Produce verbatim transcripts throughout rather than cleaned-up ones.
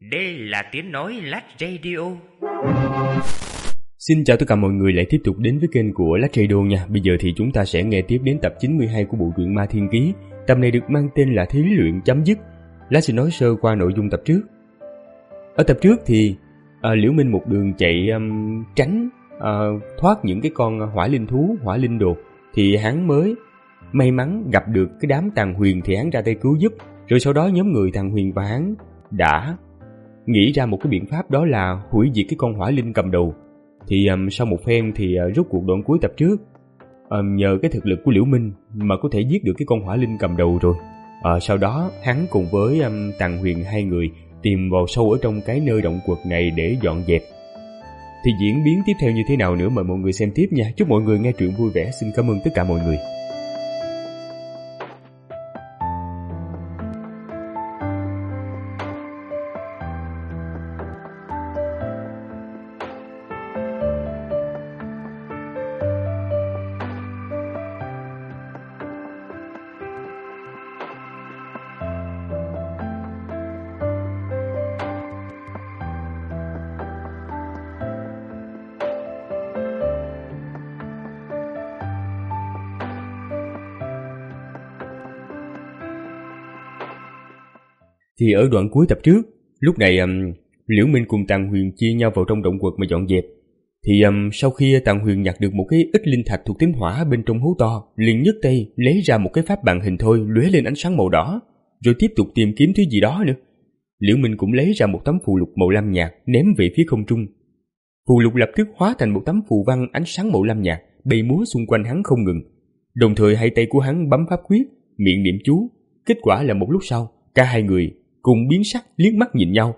Đây là tiếng nói Lát Radio. Xin chào tất cả mọi người lại tiếp tục đến với kênh của Lát Radio nha. Bây giờ thì chúng ta sẽ nghe tiếp đến tập chín mươi hai của bộ truyện Ma Thiên Ký. Tập này được mang tên là Thí luyện chấm dứt. Lát sẽ nói sơ qua nội dung tập trước. Ở tập trước thì à, Liễu Minh một đường chạy um, tránh à, thoát những cái con hỏa linh thú, hỏa linh đồ, thì hắn mới may mắn gặp được cái đám Tàn Huyền, thì hắn ra tay cứu giúp. Rồi sau đó nhóm người Tàn Huyền và hắn đã nghĩ ra một cái biện pháp, đó là hủy diệt cái con hỏa linh cầm đầu. Thì um, sau một phen thì uh, rút cuộc đoạn cuối tập trước, um, nhờ cái thực lực của Liễu Minh mà có thể giết được cái con hỏa linh cầm đầu rồi. Uh, sau đó hắn cùng với um, Tàn Huyền hai người tìm vào sâu ở trong cái nơi động quật này để dọn dẹp. Thì diễn biến tiếp theo như thế nào nữa mời mọi người xem tiếp nha. Chúc mọi người nghe truyện vui vẻ. Xin cảm ơn tất cả mọi người. Thì ở đoạn cuối tập trước, lúc này um, Liễu Minh cùng Tàn Huyền chia nhau vào trong động quật mà dọn dẹp. Thì um, sau khi Tàn Huyền nhặt được một cái ít linh thạch thuộc tính hỏa bên trong hố to, liền nhấc tay lấy ra một cái pháp bàn hình thoi lóe lên ánh sáng màu đỏ, rồi tiếp tục tìm kiếm thứ gì đó nữa. Liễu Minh cũng lấy ra một tấm phù lục màu lam nhạt ném về phía không trung. Phù lục lập tức hóa thành một tấm phù văn ánh sáng màu lam nhạt bay múa xung quanh hắn không ngừng. Đồng thời hai tay của hắn bấm pháp quyết, miệng niệm chú. Kết quả là một lúc sau, cả hai người cùng biến sắc liếc mắt nhìn nhau.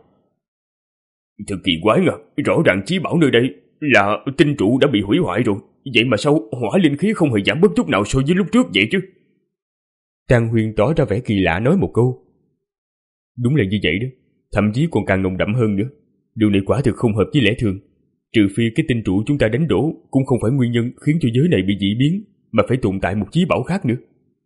Thật kỳ quái à, rõ ràng chí bảo nơi đây là tinh trụ đã bị hủy hoại rồi, vậy mà sao hỏa linh khí không hề giảm bớt chút nào so với lúc trước vậy chứ? Tàn Huyền tỏ ra vẻ kỳ lạ nói một câu. Đúng là như vậy đó, thậm chí còn càng nồng đậm hơn nữa. Điều này quả thực không hợp với lẽ thường. Trừ phi cái tinh trụ chúng ta đánh đổ cũng không phải nguyên nhân khiến cho giới này bị dị biến, mà phải tồn tại một chí bảo khác nữa.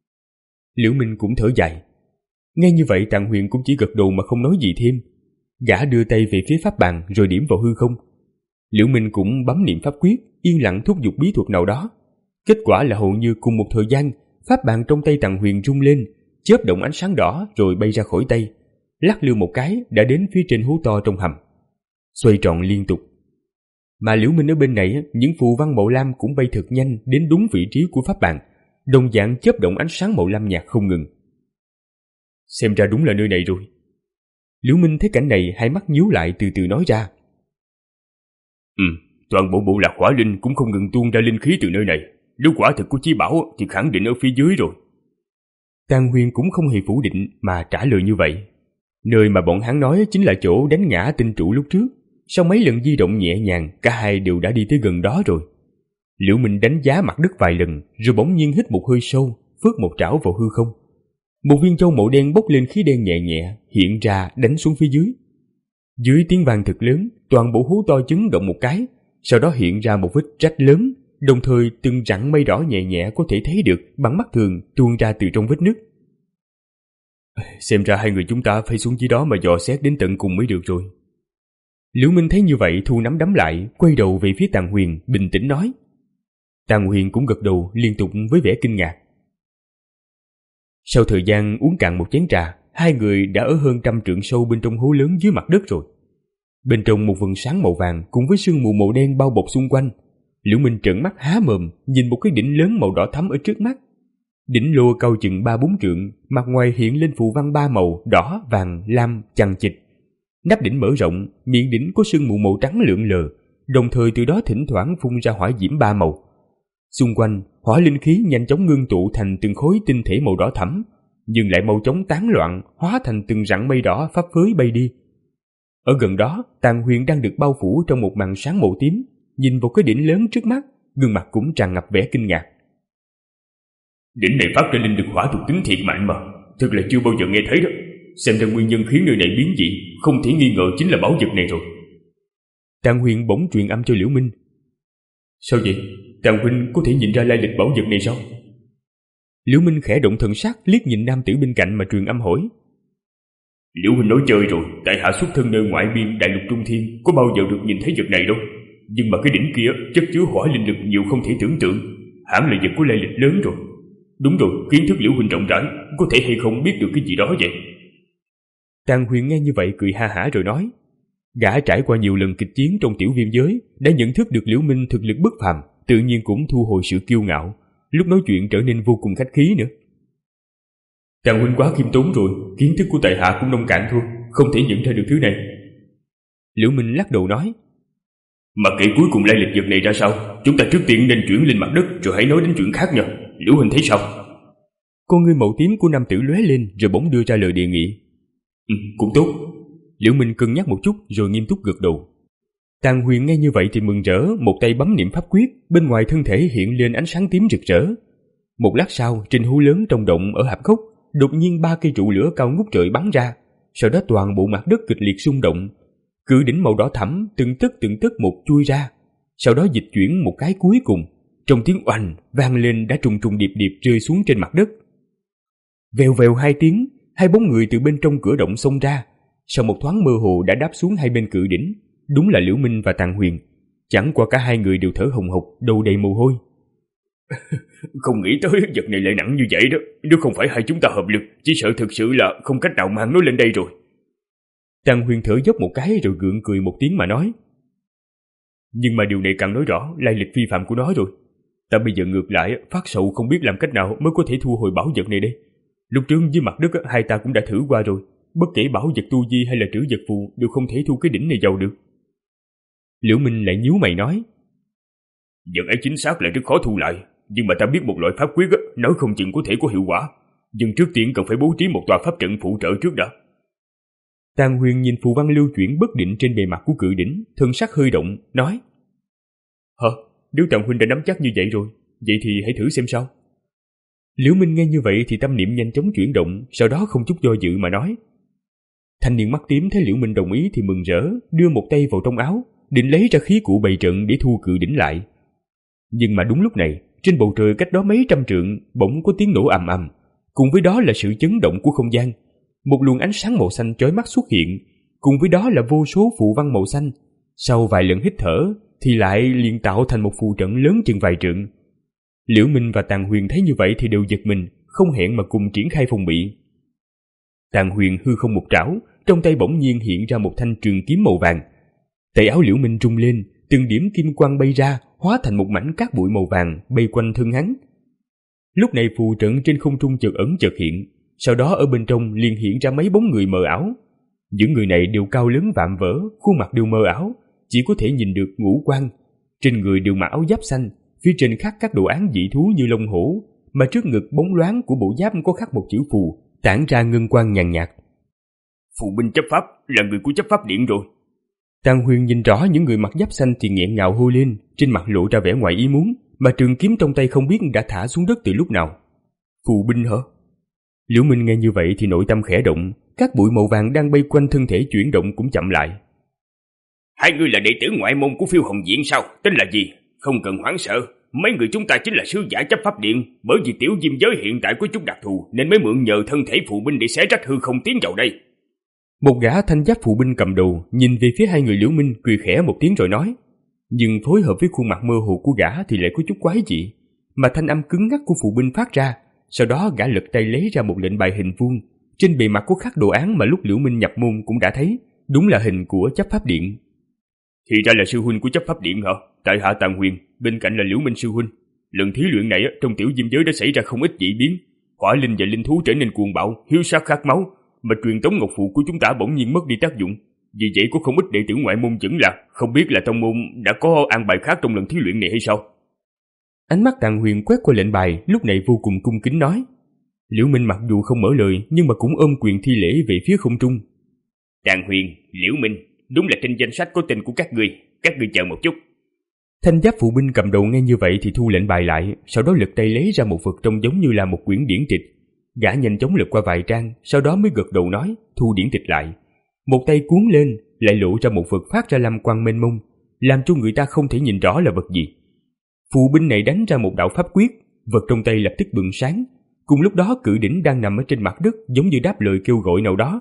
Liễu Minh cũng thở dài. Nghe như vậy Tàn Huyền cũng chỉ gật đầu mà không nói gì thêm. Gã đưa tay về phía pháp bàn rồi điểm vào hư không. Liễu Minh cũng bấm niệm pháp quyết, yên lặng thúc giục bí thuật nào đó. Kết quả là hầu như cùng một thời gian, pháp bàn trong tay Tàn Huyền rung lên, chớp động ánh sáng đỏ rồi bay ra khỏi tay, lắc lư một cái đã đến phía trên hố to trong hầm, xoay tròn liên tục. Mà Liễu Minh ở bên này, những phù văn màu lam cũng bay thật nhanh đến đúng vị trí của pháp bàn, đồng dạng chớp động ánh sáng màu lam nhạt không ngừng. Xem ra đúng là nơi này rồi. Liễu Minh thấy cảnh này, hai mắt nhíu lại từ từ nói ra. Ừ, toàn bộ bộ lạc hỏa linh cũng không ngừng tuôn ra linh khí từ nơi này. Nếu quả thực có chí bảo thì khẳng định ở phía dưới rồi. Tàn Huyền cũng không hề phủ định mà trả lời như vậy. Nơi mà bọn hắn nói chính là chỗ đánh ngã tinh trụ lúc trước. Sau mấy lần di động nhẹ nhàng, cả hai đều đã đi tới gần đó rồi. Liễu Minh đánh giá mặt đất vài lần, rồi bỗng nhiên hít một hơi sâu, phước một trảo vào hư không. Một viên châu màu đen bốc lên khí đen nhẹ nhẹ hiện ra đánh xuống phía dưới. Dưới tiếng vang thật lớn, toàn bộ hố to chấn động một cái, sau đó hiện ra một vết rách lớn, đồng thời từng rặng mây đỏ nhẹ nhẹ có thể thấy được bằng mắt thường tuôn ra từ trong vết nứt. Xem ra hai người chúng ta phải xuống dưới đó mà dò xét đến tận cùng mới được rồi. Liễu Minh thấy như vậy thu nắm đấm lại, quay đầu về phía Tàn Huyền bình tĩnh nói. Tàn Huyền cũng gật đầu liên tục với vẻ kinh ngạc. Sau thời gian uống cạn một chén trà, hai người đã ở hơn trăm trượng sâu bên trong hố lớn dưới mặt đất rồi. Bên trong một vầng sáng màu vàng cùng với sương mù màu đen bao bọc xung quanh. Liễu Minh trợn mắt há mồm nhìn một cái đỉnh lớn màu đỏ thắm ở trước mắt. Đỉnh lô cao chừng ba bốn trượng, mặt ngoài hiện lên phù văn ba màu đỏ, vàng, lam chằng chịt. Nắp đỉnh mở rộng, miệng đỉnh có sương mù màu trắng lượn lờ, đồng thời từ đó thỉnh thoảng phun ra hỏa diễm ba màu. Xung quanh, hỏa linh khí nhanh chóng ngưng tụ thành từng khối tinh thể màu đỏ thẫm, nhưng lại mau chóng tán loạn, hóa thành từng rặng mây đỏ phấp phới bay đi. Ở gần đó, Tàn Huyền đang được bao phủ trong một màn sáng màu tím, nhìn vào cái đỉnh lớn trước mắt, gương mặt cũng tràn ngập vẻ kinh ngạc. Đỉnh này phát ra linh lực hỏa thuộc tính thiệt mạnh mà, thật là chưa bao giờ nghe thấy đó. Xem ra nguyên nhân khiến nơi này biến dị, không thể nghi ngờ chính là bảo vật này rồi. Tàn Huyền bỗng truyền âm cho Liễu Minh. Sao vậy? Tàn huynh có thể nhìn ra lai lịch bảo vật này sao? Liễu Minh khẽ động thần sắc liếc nhìn nam tử bên cạnh mà truyền âm hỏi. Liễu huynh nói chơi rồi, tại hạ xuất thân nơi ngoại biên đại lục Trung Thiên, có bao giờ được nhìn thấy vật này đâu. Nhưng mà cái đỉnh kia chất chứa hỏa linh lực nhiều không thể tưởng tượng, hẳn là vật có lai lịch lớn rồi. Đúng rồi, kiến thức Liễu huynh rộng rãi, có thể hay không biết được cái gì đó vậy? Tàng Huyền nghe như vậy cười ha hả rồi nói, gã trải qua nhiều lần kịch chiến trong tiểu viêm giới, đã nhận thức được Liễu Minh thực lực bất phàm, tự nhiên cũng thu hồi sự kiêu ngạo, lúc nói chuyện trở nên vô cùng khách khí nữa. Tàng huynh quá khiêm tốn rồi, kiến thức của tại hạ cũng nông cạn thôi, không thể nhận ra được thứ này. Liễu Minh lắc đầu nói, mà kể cuối cùng lai lịch vật này ra sao, chúng ta trước tiên nên chuyển lên mặt đất rồi hãy nói đến chuyện khác nha. Liễu huynh thấy sao? Con ngươi màu tím của nam tử lóe lên rồi bỗng đưa ra lời đề nghị. Ừ, cũng tốt. Liễu Minh cân nhắc một chút rồi nghiêm túc gật đầu. Tàng Huyền nghe như vậy thì mừng rỡ, một tay bấm niệm pháp quyết, bên ngoài thân thể hiện lên ánh sáng tím rực rỡ. Một lát sau, trên hố lớn trong động ở hạp cốc, đột nhiên ba cây trụ lửa cao ngút trời bắn ra, sau đó toàn bộ mặt đất kịch liệt xung động. Cự đỉnh màu đỏ thẫm từng tấc từng tấc một chui ra, sau đó dịch chuyển một cái cuối cùng, trong tiếng oanh vang lên đã trùng trùng điệp điệp rơi xuống trên mặt đất. Vèo vèo hai tiếng, hai bóng người từ bên trong cửa động xông ra, sau một thoáng mơ hồ đã đáp xuống hai bên cự đỉnh, đúng là Liễu Minh và Tàng Huyền. Chẳng qua cả hai người đều thở hồng hộc, đầu đầy mồ hôi. Không nghĩ tới vật này lại nặng như vậy đó, nếu không phải hai chúng ta hợp lực, chỉ sợ thực sự là không cách nào mang nó lên đây rồi. Tàng Huyền thở dốc một cái rồi gượng cười một tiếng mà nói, nhưng mà điều này càng nói rõ lai lịch phi phạm của nó rồi. Ta bây giờ ngược lại phát sầu không biết làm cách nào mới có thể thu hồi bảo vật này đây. Lúc trước dưới mặt đất hai ta cũng đã thử qua rồi, bất kể bảo vật tu vi hay là trữ vật phù đều không thể thu cái đỉnh này vào được. Liễu Minh lại nhíu mày nói, vật ấy chính xác là rất khó thu lại, nhưng mà ta biết một loại pháp quyết nói không chừng có thể có hiệu quả, nhưng trước tiên cần phải bố trí một tòa pháp trận phụ trợ trước đã. Tàng Huyền nhìn phù văn lưu chuyển bất định trên bề mặt của cự đỉnh, thân sắc hơi động, nói, hả, nếu Tàng huynh đã nắm chắc như vậy rồi, vậy thì hãy thử xem sao. Liễu Minh nghe như vậy thì tâm niệm nhanh chóng chuyển động, sau đó không chút do dự mà nói. Thanh niên mắt tím thấy Liễu Minh đồng ý thì mừng rỡ, đưa một tay vào trong áo, định lấy ra khí cụ bày trận để thu cự đỉnh lại. Nhưng mà đúng lúc này, trên bầu trời cách đó mấy trăm trượng bỗng có tiếng nổ ầm ầm, cùng với đó là sự chấn động của không gian. Một luồng ánh sáng màu xanh chói mắt xuất hiện, cùng với đó là vô số phù văn màu xanh. Sau vài lần hít thở thì lại liền tạo thành một phù trận lớn chừng vài trượng. Liễu Minh và Tàng Huyền thấy như vậy thì đều giật mình, không hẹn mà cùng triển khai phòng bị. Tàng Huyền hư không một trảo, trong tay bỗng nhiên hiện ra một thanh trường kiếm màu vàng. Tay áo Liễu Minh rung lên, từng điểm kim quang bay ra, hóa thành một mảnh cát bụi màu vàng bay quanh thân hắn. Lúc này phù trận trên không trung chợt ẩn chợt hiện, sau đó ở bên trong liền hiện ra mấy bóng người mờ ảo. Những người này đều cao lớn vạm vỡ, khuôn mặt đều mờ ảo, chỉ có thể nhìn được ngũ quan. Trên người đều mặc áo giáp xanh, phía trên khắc các đồ án dị thú như long hổ, mà trước ngực bóng loáng của bộ giáp có khắc một chữ phù, tản ra ngân quang nhàn nhạt. Phù binh chấp pháp là người của chấp pháp điện rồi. Tàng Huyền nhìn rõ những người mặc giáp xanh thì nghẹn ngào hô lên, trên mặt lộ ra vẻ ngoài ý muốn, mà trường kiếm trong tay không biết đã thả xuống đất từ lúc nào. Phù binh hả? Liễu Minh nghe như vậy thì nội tâm khẽ động, các bụi màu vàng đang bay quanh thân thể chuyển động cũng chậm lại. Hai người là đệ tử ngoại môn của Phiêu Hồng Viện sao? Tên là gì? Không cần hoảng sợ, mấy người chúng ta chính là sứ giả chấp pháp điện, bởi vì tiểu diêm giới hiện tại có chút đặc thù nên mới mượn nhờ thân thể phù binh để xé rách hư không tiến vào đây. Một gã thanh giáp phù binh cầm đầu nhìn về phía hai người Liễu Minh, cười khẽ một tiếng rồi nói, nhưng phối hợp với khuôn mặt mơ hồ của gã thì lại có chút quái dị, mà thanh âm cứng ngắc của phù binh phát ra. Sau đó gã lật tay lấy ra một lệnh bài hình vuông, trên bề mặt có khắc đồ án mà lúc Liễu Minh nhập môn cũng đã thấy, đúng là hình của chấp pháp điện. Thì ra là sư huynh của chấp pháp điện hả? Tại hạ Tàng Huyền, bên cạnh là Liễu Minh sư huynh. Lần thí luyện này trong tiểu diêm giới đã xảy ra không ít dị biến, hỏa linh và linh thú trở nên cuồng bạo, hiếu sát khát máu, mà truyền tống ngọc phù của chúng ta bỗng nhiên mất đi tác dụng. Vì vậy có không ít đệ tử ngoại môn chững là không biết là tông môn đã có an bài khác trong lần thí luyện này hay sao. Ánh mắt Tàng Huyền quét qua lệnh bài, lúc này vô cùng cung kính nói. Liễu Minh mặc dù không mở lời nhưng mà cũng ôm quyền thi lễ về phía không trung. Tàng Huyền, Liễu Minh, đúng là trên danh sách có tên của các ngươi, các ngươi chờ một chút. Thanh giáp phụ binh cầm đầu nghe như vậy thì thu lệnh bài lại, sau đó lật tay lấy ra một vật trông giống như là một quyển điển tịch. Gã nhanh chóng lật qua vài trang, sau đó mới gật đầu nói, thu điển tịch lại. Một tay cuốn lên, lại lộ ra một vật phát ra lam quang mênh mông, làm cho người ta không thể nhìn rõ là vật gì. Phụ binh này đánh ra một đạo pháp quyết, vật trong tay lập tức bừng sáng. Cùng lúc đó cự đỉnh đang nằm ở trên mặt đất giống như đáp lời kêu gọi nào đó.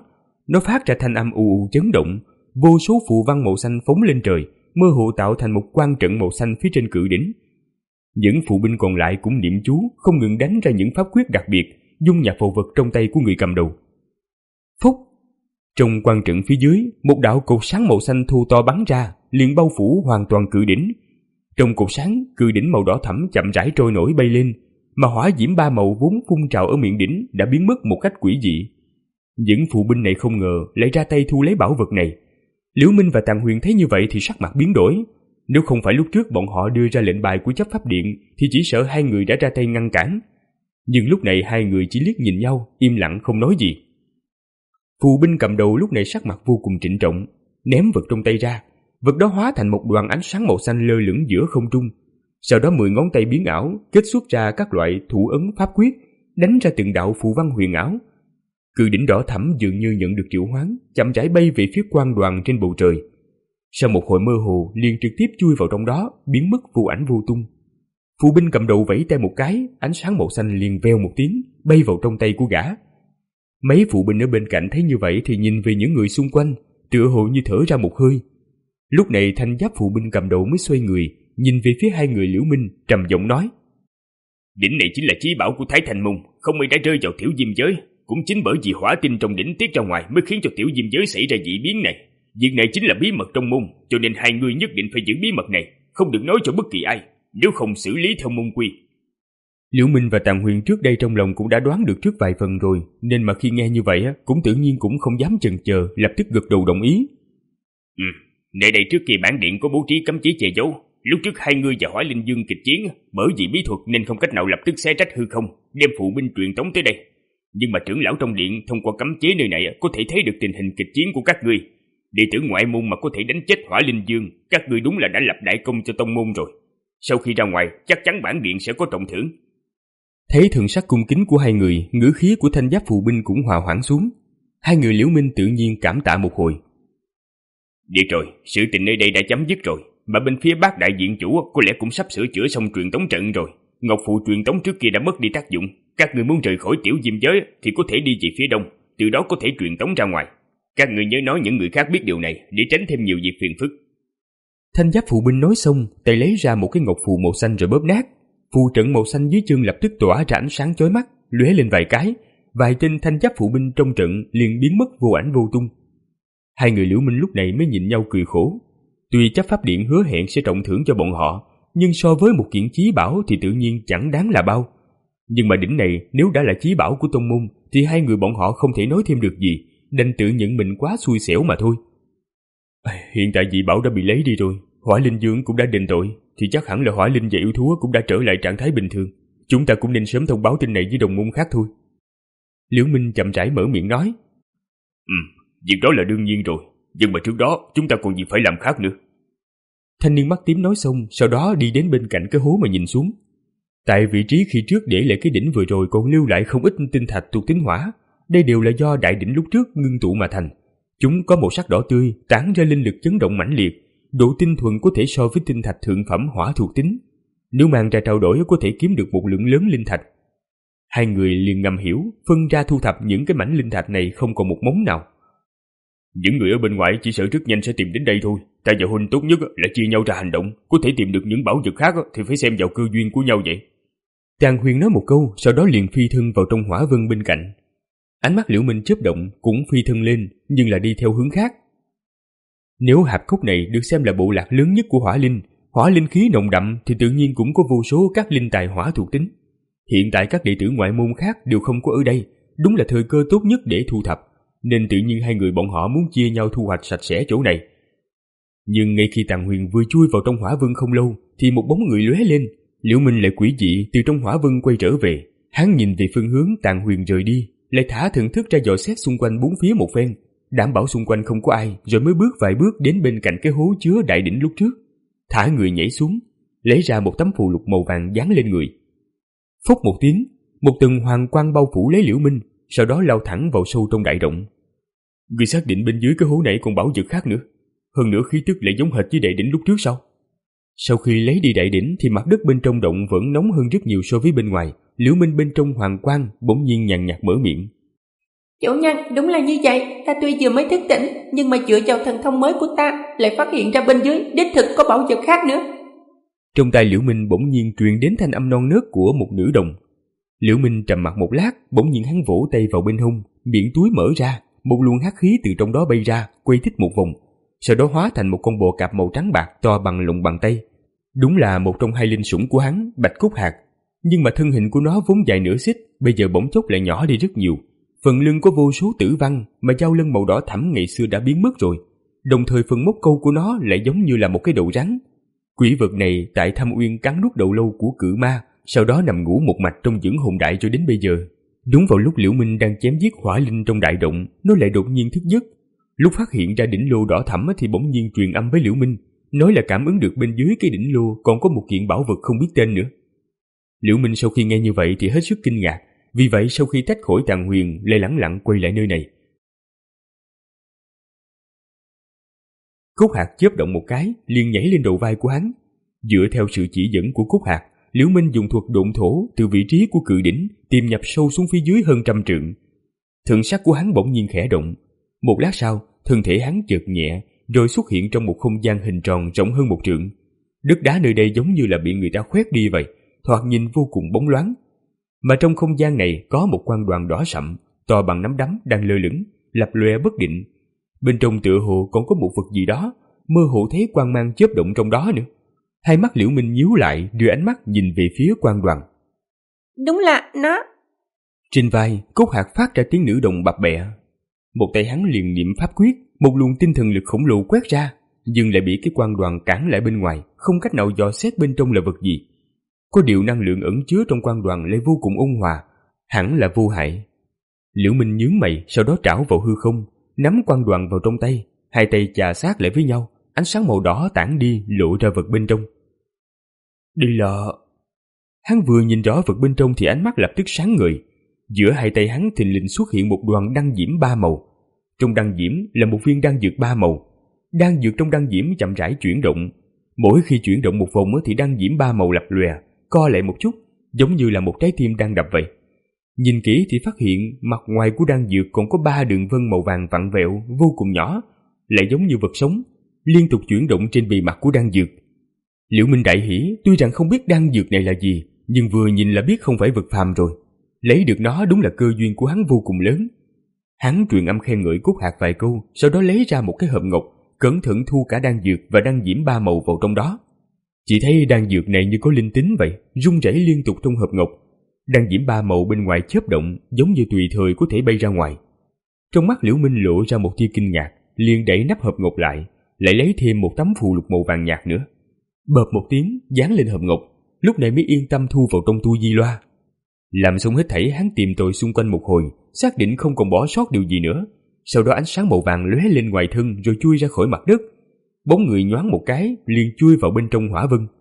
Nó phát ra thanh âm ù ù chấn động, vô số phù văn màu xanh phóng lên trời, mơ hồ tạo thành một quang trận màu xanh phía trên cự đỉnh. Những phụ binh còn lại cũng niệm chú, không ngừng đánh ra những pháp quyết đặc biệt, dung nhập vào vật trong tay của người cầm đầu. Phúc! Trong quang trận phía dưới, một đạo cột sáng màu xanh thô to bắn ra, liền bao phủ hoàn toàn cự đỉnh. Trong cột sáng, cự đỉnh màu đỏ thẫm chậm rãi trôi nổi bay lên, mà hỏa diễm ba màu vốn phun trào ở miệng đỉnh đã biến mất một cách quỷ dị. Những phụ binh này không ngờ lại ra tay thu lấy bảo vật này. Liễu Minh và Tàng Huyền thấy như vậy thì sắc mặt biến đổi. Nếu không phải lúc trước bọn họ đưa ra lệnh bài của chấp pháp điện thì chỉ sợ hai người đã ra tay ngăn cản. Nhưng lúc này hai người chỉ liếc nhìn nhau, im lặng không nói gì. Phù binh cầm đầu lúc này sắc mặt vô cùng trịnh trọng, ném vật trong tay ra. Vật đó hóa thành một đoàn ánh sáng màu xanh lơ lửng giữa không trung. Sau đó mười ngón tay biến ảo kết xuất ra các loại thủ ấn pháp quyết, đánh ra từng đạo phù văn huyền ảo. Cự đỉnh đỏ thẫm dường như nhận được triệu hoán, chậm rãi bay về phía quang đoàn trên bầu trời. Sau một hồi mơ hồ, liền trực tiếp chui vào trong đó, biến mất vô ảnh vô tung. Phù binh cầm đầu vẫy tay một cái, ánh sáng màu xanh liền veo một tiếng, bay vào trong tay của gã. Mấy phụ binh ở bên cạnh thấy như vậy thì nhìn về những người xung quanh, tựa hồ như thở ra một hơi. Lúc này thanh giáp phụ binh cầm đầu mới xoay người, nhìn về phía hai người Liễu Minh, trầm giọng nói: Đỉnh này chính là chí bảo của Thái Thanh Môn, không may đã rơi vào tiểu diêm giới. Cũng chính bởi vì hỏa tinh trong đỉnh tiết ra ngoài mới khiến cho tiểu diêm giới xảy ra dị biến này. Việc này chính là bí mật trong môn, cho nên hai người nhất định phải giữ bí mật này, không được nói cho bất kỳ ai, nếu không xử lý theo môn quy. Liễu Minh và Tàng Huyền trước đây trong lòng cũng đã đoán được trước vài phần rồi, nên mà khi nghe như vậy cũng tự nhiên cũng không dám chần chờ, lập tức gật đầu đồng ý. Ừ, nơi đây trước kia bản điện có bố trí cấm chế che giấu. Lúc trước hai người và Hỏa Linh Dương kịch chiến, bởi vì bí thuật nên không cách nào lập tức xé rách hư không, đem phụ binh truyền tống tới đây. Nhưng mà trưởng lão trong điện thông qua cấm chế nơi này có thể thấy được tình hình kịch chiến của các ngươi. Đệ tử ngoại môn mà có thể đánh chết Hỏa Linh Dương, các ngươi đúng là đã lập đại công cho tông môn rồi. Sau khi ra ngoài, chắc chắn bản điện sẽ có trọng thưởng. Thấy thần sắc cung kính của hai người, ngữ khí của thanh giáp phụ binh cũng hòa hoãn xuống. Hai người Liễu Minh tự nhiên cảm tạ một hồi. Được rồi, sự tình nơi đây đã chấm dứt rồi, mà bên phía Bác đại diện chủ có lẽ cũng sắp sửa chữa xong truyền tống trận rồi. Ngọc phù truyền tống trước kia đã mất đi tác dụng, các người muốn rời khỏi tiểu diêm giới thì có thể đi về phía đông, từ đó có thể truyền tống ra ngoài. Các người nhớ nói những người khác biết điều này để tránh thêm nhiều việc phiền phức. Thanh giáp phụ binh nói xong, tay lấy ra một cái ngọc phù màu xanh rồi bóp nát. Phù trận màu xanh dưới chân lập tức tỏa ra ánh sáng chói mắt, lóe lên vài cái, vài tên thanh giáp phụ binh trong trận liền biến mất vô ảnh vô tung. Hai người Liễu Minh lúc này mới nhìn nhau cười khổ. Tuy chấp pháp điện hứa hẹn sẽ trọng thưởng cho bọn họ, nhưng so với một kiện chí bảo thì tự nhiên chẳng đáng là bao. Nhưng mà đỉnh này nếu đã là chí bảo của tông môn thì hai người bọn họ không thể nói thêm được gì, đành tự nhận mình quá xui xẻo mà thôi. Hiện tại dị bảo đã bị lấy đi rồi, Hỏa Linh Dương cũng đã đền tội, thì chắc hẳn là Hỏa Linh và yêu thú cũng đã trở lại trạng thái bình thường. Chúng ta cũng nên sớm thông báo tin này với đồng môn khác thôi. Liễu Minh chậm rãi mở miệng nói. Ừ, việc đó là đương nhiên rồi, nhưng mà trước đó chúng ta còn gì phải làm khác nữa. Thanh niên mắt tím nói xong, sau đó đi đến bên cạnh cái hố mà nhìn xuống. Tại vị trí khi trước để lại cái đỉnh vừa rồi còn lưu lại không ít tinh thạch thuộc tính hỏa. Đây đều là do đại đỉnh lúc trước ngưng tụ mà thành. Chúng có màu sắc đỏ tươi, tản ra linh lực chấn động mãnh liệt, độ tinh thuần có thể so với tinh thạch thượng phẩm hỏa thuộc tính. Nếu mang ra trao đổi có thể kiếm được một lượng lớn linh thạch. Hai người liền ngầm hiểu, phân ra thu thập những cái mảnh linh thạch này không còn một mống nào. Những người ở bên ngoài chỉ sợ rất nhanh sẽ tìm đến đây thôi. Ta và huynh tốt nhất là chia nhau ra hành động, có thể tìm được những bảo vật khác thì phải xem vào cơ duyên của nhau vậy. Tàng Huyền nói một câu, sau đó liền phi thân vào trong hỏa vân bên cạnh. Ánh mắt Liễu Minh chớp động, cũng phi thân lên, nhưng là đi theo hướng khác. Nếu hạp cốc này được xem là bộ lạc lớn nhất của hỏa linh, hỏa linh khí nồng đậm thì tự nhiên cũng có vô số các linh tài hỏa thuộc tính. Hiện tại các đệ tử ngoại môn khác đều không có ở đây, đúng là thời cơ tốt nhất để thu thập, nên tự nhiên hai người bọn họ muốn chia nhau thu hoạch sạch sẽ chỗ này. Nhưng ngay khi Tàng Huyền vừa chui vào trong hỏa vân không lâu, thì một bóng người lóe lên. Liễu Minh lại quỷ dị từ trong hỏa vân quay trở về. Hắn nhìn về phương hướng Tàng Huyền rời đi, lại thả thần thức ra dò xét xung quanh bốn phía một phen, đảm bảo xung quanh không có ai, rồi mới bước vài bước đến bên cạnh cái hố chứa đại đỉnh lúc trước. Thả người nhảy xuống, lấy ra một tấm phù lục màu vàng dán lên người. Phốc một tiếng, một tầng hoàng quang bao phủ lấy Liễu Minh, sau đó lao thẳng vào sâu trong đại động. Người xác định bên dưới cái hố này còn bảo vật khác nữa, hơn nữa khí tức lại giống hệt với đại đỉnh lúc trước sao? Sau khi lấy đi đại đỉnh thì mặt đất bên trong động vẫn nóng hơn rất nhiều so với bên ngoài. Liễu Minh bên trong hoàng quang bỗng nhiên nhàn nhạt mở miệng. Chủ nhân, đúng là như vậy, ta tuy vừa mới thức tỉnh, nhưng mà dựa vào thần thông mới của ta, lại phát hiện ra bên dưới đích thực có bảo vật khác nữa. Trong tai Liễu Minh bỗng nhiên truyền đến thanh âm non nớt của một nữ đồng. Liễu Minh trầm mặt một lát, bỗng nhiên hắn vỗ tay vào bên hông, miệng túi mở ra, một luồng hắc khí từ trong đó bay ra, quay thích một vòng, sau đó hóa thành một con bò cạp màu trắng bạc to bằng lụng bàn tay. Đúng là một trong hai linh sủng của hắn, Bạch Cốt Hạc, nhưng mà thân hình của nó vốn dài nửa xích, bây giờ bỗng chốc lại nhỏ đi rất nhiều. Phần lưng có vô số tử văn, mà dao lưng màu đỏ thẫm ngày xưa đã biến mất rồi. Đồng thời phần móc câu của nó lại giống như là một cái đầu rắn. Quỷ vật này tại Thâm Uyên cắn nuốt đầu lâu của cự ma, sau đó nằm ngủ một mạch trong dưỡng hồn đại cho đến bây giờ. Đúng vào lúc Liễu Minh đang chém giết hỏa linh trong đại động, nó lại đột nhiên thức giấc. Lúc phát hiện ra đỉnh lô đỏ thẫm thì bỗng nhiên truyền âm với Liễu Minh, nói là cảm ứng được bên dưới cái đỉnh lô còn có một kiện bảo vật không biết tên nữa. Liễu Minh sau khi nghe như vậy thì hết sức kinh ngạc, vì vậy sau khi tách khỏi Tàn Huyền lại lẳng lặng quay lại nơi này. Cốt Hạc chớp động một cái, liền nhảy lên đầu vai của hắn. Dựa theo sự chỉ dẫn của Cốt Hạc, Liễu Minh dùng thuật độn thổ từ vị trí của cự đỉnh tìm nhập sâu xuống phía dưới hơn trăm trượng. Thần sắc của hắn bỗng nhiên khẽ động. Một lát sau, thân thể hắn chợt nhẹ, rồi xuất hiện trong một không gian hình tròn rộng hơn một trượng. Đất đá nơi đây giống như là bị người ta khoét đi vậy, thoạt nhìn vô cùng bóng loáng. Mà trong không gian này có một quang đoàn đỏ sậm, to bằng nắm đấm đang lơ lửng, lập lòe bất định. Bên trong tựa hồ còn có một vật gì đó, mơ hồ thấy quang mang chớp động trong đó nữa. Hai mắt Liễu Minh nhíu lại, đưa ánh mắt nhìn về phía quang đoàn. Đúng là nó. Trên vai, Cốt Hạc phát ra tiếng nữ đồng bập bẹ. Một tay hắn liền niệm pháp quyết, một luồng tinh thần lực khổng lồ quét ra, nhưng lại bị cái quang đoàn cản lại bên ngoài, không cách nào dò xét bên trong là vật gì. Có điều năng lượng ẩn chứa trong quang đoàn lại vô cùng ôn hòa, hẳn là vô hại. Liễu Minh nhướng mày, sau đó trảo vào hư không, nắm quang đoàn vào trong tay, hai tay chà sát lại với nhau, ánh sáng màu đỏ tản đi, lộ ra vật bên trong. Đây là... Hắn vừa nhìn rõ vật bên trong thì ánh mắt lập tức sáng ngời. Giữa hai tay hắn thình lình xuất hiện một đoàn đan diễm ba màu. Trong đan diễm là một viên đan dược ba màu. Đan dược trong đan diễm chậm rãi chuyển động. Mỗi khi chuyển động một vòng thì đan diễm ba màu lập lòe, co lại một chút, giống như là một trái tim đang đập vậy. Nhìn kỹ thì phát hiện mặt ngoài của đan dược còn có ba đường vân màu vàng vặn vẹo vô cùng nhỏ, lại giống như vật sống, liên tục chuyển động trên bề mặt của đan dược. Liễu Minh đại hỉ, tuy rằng không biết đan dược này là gì, nhưng vừa nhìn là biết không phải vật phàm rồi. Lấy được nó đúng là cơ duyên của hắn vô cùng lớn. Hắn truyền âm khen ngợi Cốt Hạc vài câu, sau đó lấy ra một cái hộp ngọc, cẩn thận thu cả đan dược và đan diễm ba màu vào trong đó. Chỉ thấy đan dược này như có linh tính vậy, rung rẩy liên tục trong hộp ngọc. Đan diễm ba màu bên ngoài chớp động, giống như tùy thời có thể bay ra ngoài. Trong mắt Liễu Minh lộ ra một tia kinh ngạc, liền đẩy nắp hộp ngọc lại, lại lấy thêm một tấm phù lục màu vàng nhạt nữa. Bợp một tiếng, dán lên hộp ngọc, lúc này mới yên tâm thu vào trong tu di loa. Làm xong hết thảy, hắn tìm tòi xung quanh một hồi, xác định không còn bỏ sót điều gì nữa. Sau đó ánh sáng màu vàng lóe lên ngoài thân rồi chui ra khỏi mặt đất. Bóng người nhoáng một cái, liền chui vào bên trong hỏa vân.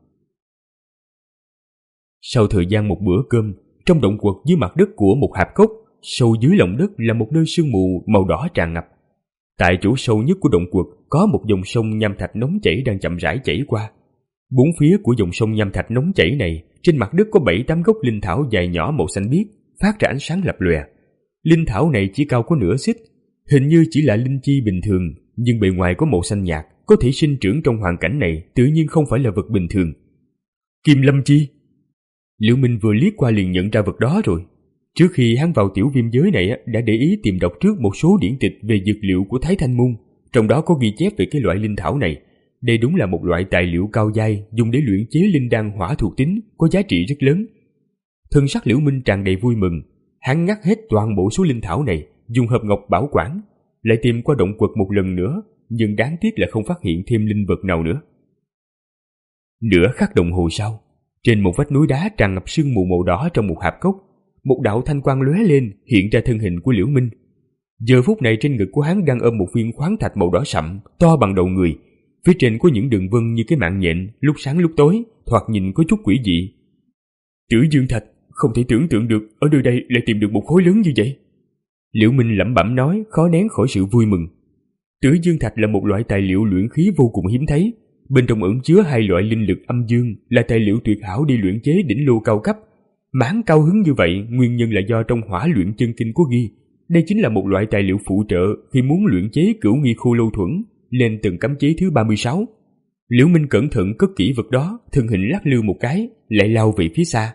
Sau thời gian một bữa cơm, trong động quật dưới mặt đất của một hạp cốc, sâu dưới lòng đất là một nơi sương mù màu đỏ tràn ngập. Tại chỗ sâu nhất của động quật có một dòng sông nham thạch nóng chảy đang chậm rãi chảy qua. Bốn phía của dòng sông nham thạch nóng chảy này, trên mặt đất có bảy tám gốc linh thảo dài nhỏ màu xanh biếc, phát ra ánh sáng lập lòe. Linh thảo này chỉ cao có nửa xích, hình như chỉ là linh chi bình thường, nhưng bề ngoài có màu xanh nhạt, có thể sinh trưởng trong hoàn cảnh này, tự nhiên không phải là vật bình thường. Kim lâm chi. Liễu Minh vừa liếc qua liền nhận ra vật đó rồi. Trước khi hắn vào tiểu viêm giới này đã để ý tìm đọc trước một số điển tịch về dược liệu của Thái Thanh Môn, trong đó có ghi chép về cái loại linh thảo này. Đây đúng là một loại tài liệu cao giai dùng để luyện chế linh đan hỏa thuộc tính, có giá trị rất lớn. Thân sắc Liễu Minh tràn đầy vui mừng, hắn ngắt hết toàn bộ số linh thảo này, dùng hộp ngọc bảo quản, lại tìm qua động quật một lần nữa, nhưng đáng tiếc là không phát hiện thêm linh vật nào nữa. Nửa khắc đồng hồ sau, trên một vách núi đá tràn ngập sương mù màu đỏ trong một hạp cốc, một đạo thanh quang lóe lên, hiện ra thân hình của Liễu Minh. Giờ phút này trên ngực của hắn đang ôm một viên khoáng thạch màu đỏ sậm, to bằng đầu người. Phía trên có những đường vân như cái mạng nhện, lúc sáng lúc tối, thoạt nhìn có chút quỷ dị. Tử dương thạch, không thể tưởng tượng được ở nơi đây lại tìm được một khối lớn như vậy. Liễu Minh lẩm bẩm nói, khó nén khỏi sự vui mừng. Tử dương thạch là một loại tài liệu luyện khí vô cùng hiếm thấy, bên trong ẩn chứa hai loại linh lực âm dương, là tài liệu tuyệt hảo để luyện chế đỉnh lô cao cấp. Mà hắn cao hứng như vậy, nguyên nhân là do trong hỏa luyện chân kinh có ghi, đây chính là một loại tài liệu phụ trợ khi muốn luyện chế cửu nghi khô lâu thuẫn lên tầng cấm chế thứ ba mươi sáu. Liễu Minh cẩn thận cất kỹ vật đó, thân hình lắc lư một cái, lại lao về phía xa.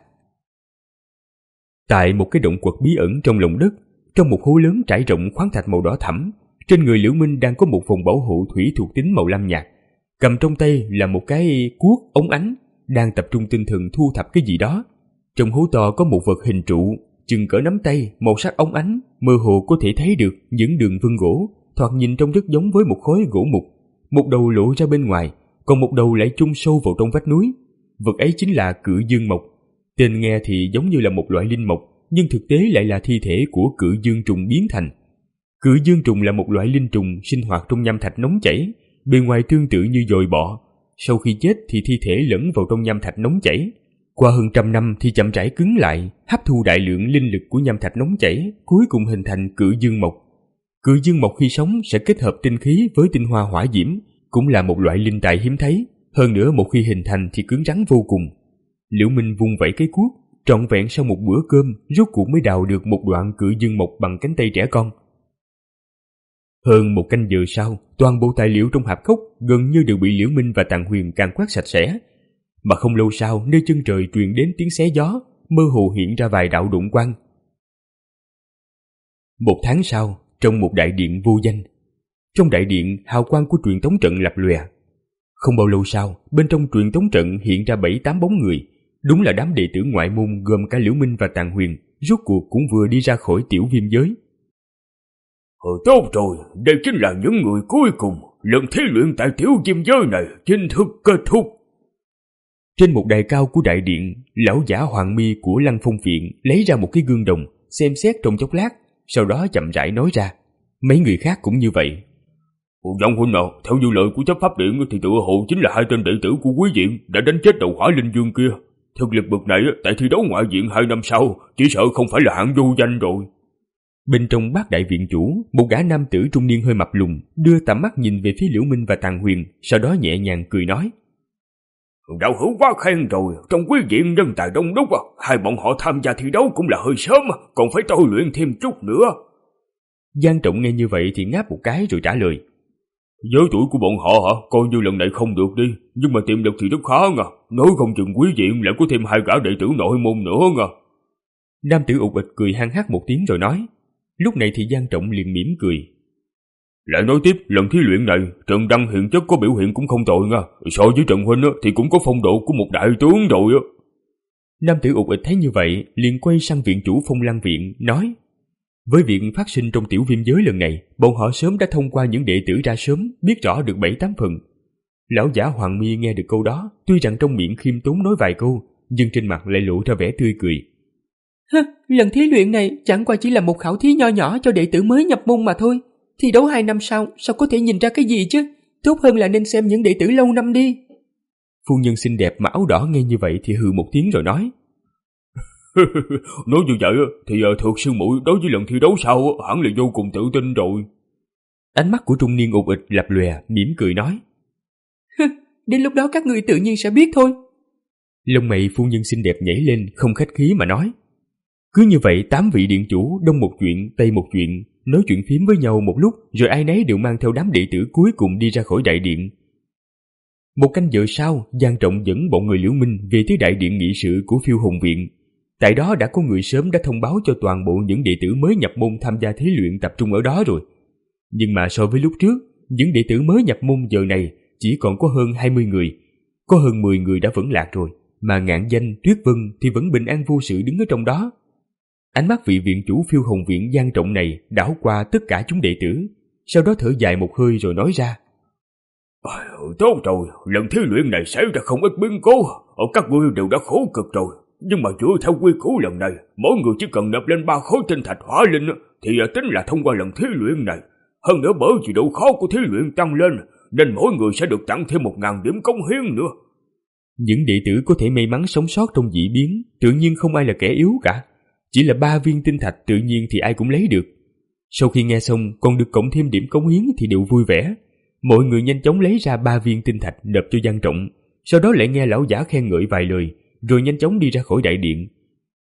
Tại một cái động quật bí ẩn trong lòng đất, trong một hố lớn trải rộng khoáng thạch màu đỏ thẫm, trên người Liễu Minh đang có một vòng bảo hộ thủy thuộc tính màu lam nhạt, cầm trong tay là một cái cuốc ống ánh, đang tập trung tinh thần thu thập cái gì đó. Trong hố to có một vật hình trụ, chừng cỡ nắm tay, màu sắc ống ánh, mơ hồ có thể thấy được những đường vân gỗ, thoạt nhìn trông rất giống với một khối gỗ mục. Một đầu lộ ra bên ngoài, còn một đầu lại chôn sâu vào trong vách núi. Vật ấy chính là Cự Dương Mộc. Tên nghe thì giống như là một loại linh mộc, nhưng thực tế lại là thi thể của Cự Dương trùng biến thành. Cự Dương trùng là một loại linh trùng sinh hoạt trong nham thạch nóng chảy, bề ngoài tương tự như dồi bọ. Sau khi chết thì thi thể lẫn vào trong nham thạch nóng chảy. Qua hơn trăm năm thì chậm rãi cứng lại, hấp thu đại lượng linh lực của nham thạch nóng chảy, cuối cùng hình thành Cự Dương Mộc. Cự Dương Mộc khi sống sẽ kết hợp tinh khí với tinh hoa hỏa diễm, cũng là một loại linh tài hiếm thấy. Hơn nữa một khi hình thành thì cứng rắn vô cùng. Liễu Minh vung vẩy cái cuốc, trọn vẹn sau một bữa cơm, rốt cuộc mới đào được một đoạn Cự Dương Mộc bằng cánh tay trẻ con. Hơn một canh giờ sau, toàn bộ tài liệu trong hạp cốc gần như đều bị Liễu Minh và Tàng Huyền càn quét sạch sẽ. Mà không lâu sau, nơi chân trời truyền đến tiếng xé gió, mơ hồ hiện ra vài đạo đụng quang. Một tháng sau, trong một đại điện vô danh, trong đại điện hào quang của truyền tống trận lập lòe. Không bao lâu sau, bên trong truyền tống trận hiện ra bảy tám bóng người, đúng là đám đệ tử ngoại môn gồm cả Liễu Minh và Tàng Huyền, rốt cuộc cũng vừa đi ra khỏi tiểu viêm giới. Ừ, tốt rồi, đây chính là những người cuối cùng, lần thí luyện tại tiểu viêm giới này chính thức kết thúc. Trên một đài cao của đại điện, lão giả Hoàng Mi của Lăng Phong Viện lấy ra một cái gương đồng, xem xét trong chốc lát, sau đó chậm rãi nói ra. Mấy người khác cũng như vậy. Giang huynh nào, theo như lời của chấp pháp điện thì tự hồ chính là hai tên đệ tử của quý viện đã đánh chết đầu Hỏa Linh Dương kia. Thực lực bậc này tại thi đấu ngoại viện hai năm sau, chỉ sợ không phải là hạng vô danh rồi. Bên trong Bát Đại Viện Chủ, một gã nam tử trung niên hơi mập lùn đưa tầm mắt nhìn về phía Liễu Minh và Tàng Huyền, sau đó nhẹ nhàng cười nói. Đạo hữu quá khen rồi, trong quý viện nhân tài đông đúc, hai bọn họ tham gia thi đấu cũng là hơi sớm, còn phải tôi luyện thêm chút nữa. Giang Trọng nghe như vậy thì ngáp một cái rồi trả lời. Với tuổi của bọn họ hả, coi như lần này không được đi, nhưng mà tiềm lực thì rất khá ngà, nói không chừng quý viện lại có thêm hai gã đệ tử nội môn nữa ngà. Nam tử ụt ịch cười hăng hắc một tiếng rồi nói. Lúc này thì Giang Trọng liền mỉm cười. Lại nói tiếp, lần thí luyện này, Trần Đăng hiện chất có biểu hiện cũng không tồi nha, so với Trần Huynh thì cũng có phong độ của một đại tướng rồi. Nam tử ụt ịch thấy như vậy, liền quay sang viện chủ Phong Lăng Viện, nói. Với việc phát sinh trong tiểu viêm giới lần này, bọn họ sớm đã thông qua những đệ tử ra sớm, biết rõ được bảy tám phần. Lão giả Hoàng Mi nghe được câu đó, tuy rằng trong miệng khiêm tốn nói vài câu, nhưng trên mặt lại lộ ra vẻ tươi cười. Hơ, lần thí luyện này chẳng qua chỉ là một khảo thí nho nhỏ cho đệ tử mới nhập môn mà thôi. Thi đấu hai năm sau, sao có thể nhìn ra cái gì chứ? Tốt hơn là nên xem những đệ tử lâu năm đi. Phu nhân xinh đẹp mà áo đỏ nghe như vậy thì hừ một tiếng rồi nói. Nói như vậy thì Thược sư muội đối với lần thi đấu sau hẳn là vô cùng tự tin rồi. Ánh mắt của trung niên ụt ịch lập lòe, mỉm cười nói. Đến lúc đó các người tự nhiên sẽ biết thôi. Lông mày phu nhân xinh đẹp nhảy lên, không khách khí mà nói. Cứ như vậy tám vị điện chủ đông một chuyện tây một chuyện, nói chuyện phím với nhau một lúc, rồi ai nấy đều mang theo đám đệ tử cuối cùng đi ra khỏi đại điện. Một canh giờ sau, Giang Trọng dẫn bọn người Liễu Minh về tới đại điện nghị sự của Phiêu Hồn Viện. Tại đó đã có người sớm đã thông báo cho toàn bộ những đệ tử mới nhập môn tham gia thí luyện tập trung ở đó rồi. Nhưng mà so với lúc trước, những đệ tử mới nhập môn giờ này chỉ còn có hơn hai mươi người. Có hơn mười người đã vẫn lạc rồi, mà Ngạn Danh, Tuyết Vân thì vẫn bình an vô sự đứng ở trong đó. Ánh mắt vị viện chủ Phiêu Hồn Viện Giang Trọng này đảo qua tất cả chúng đệ tử, sau đó thở dài một hơi rồi nói ra. Tốt rồi, lần thí luyện này xảy ra không ít biến cố, ở các ngươi đều đã khổ cực rồi. Nhưng mà dựa theo quy củ lần này, mỗi người chỉ cần nộp lên ba khối tinh thạch hỏa linh thì tính là thông qua lần thí luyện này. Hơn nữa bởi vì độ khó của thí luyện tăng lên, nên mỗi người sẽ được tặng thêm một ngàn điểm cống hiến nữa. Những đệ tử có thể may mắn sống sót trong dị biến, tự nhiên không ai là kẻ yếu cả. Chỉ là ba viên tinh thạch tự nhiên thì ai cũng lấy được. Sau khi nghe xong còn được cộng thêm điểm cống hiến thì đều vui vẻ. Mọi người nhanh chóng lấy ra ba viên tinh thạch nộp cho Giang Trọng, sau đó lại nghe lão giả khen ngợi vài lời, rồi nhanh chóng đi ra khỏi đại điện.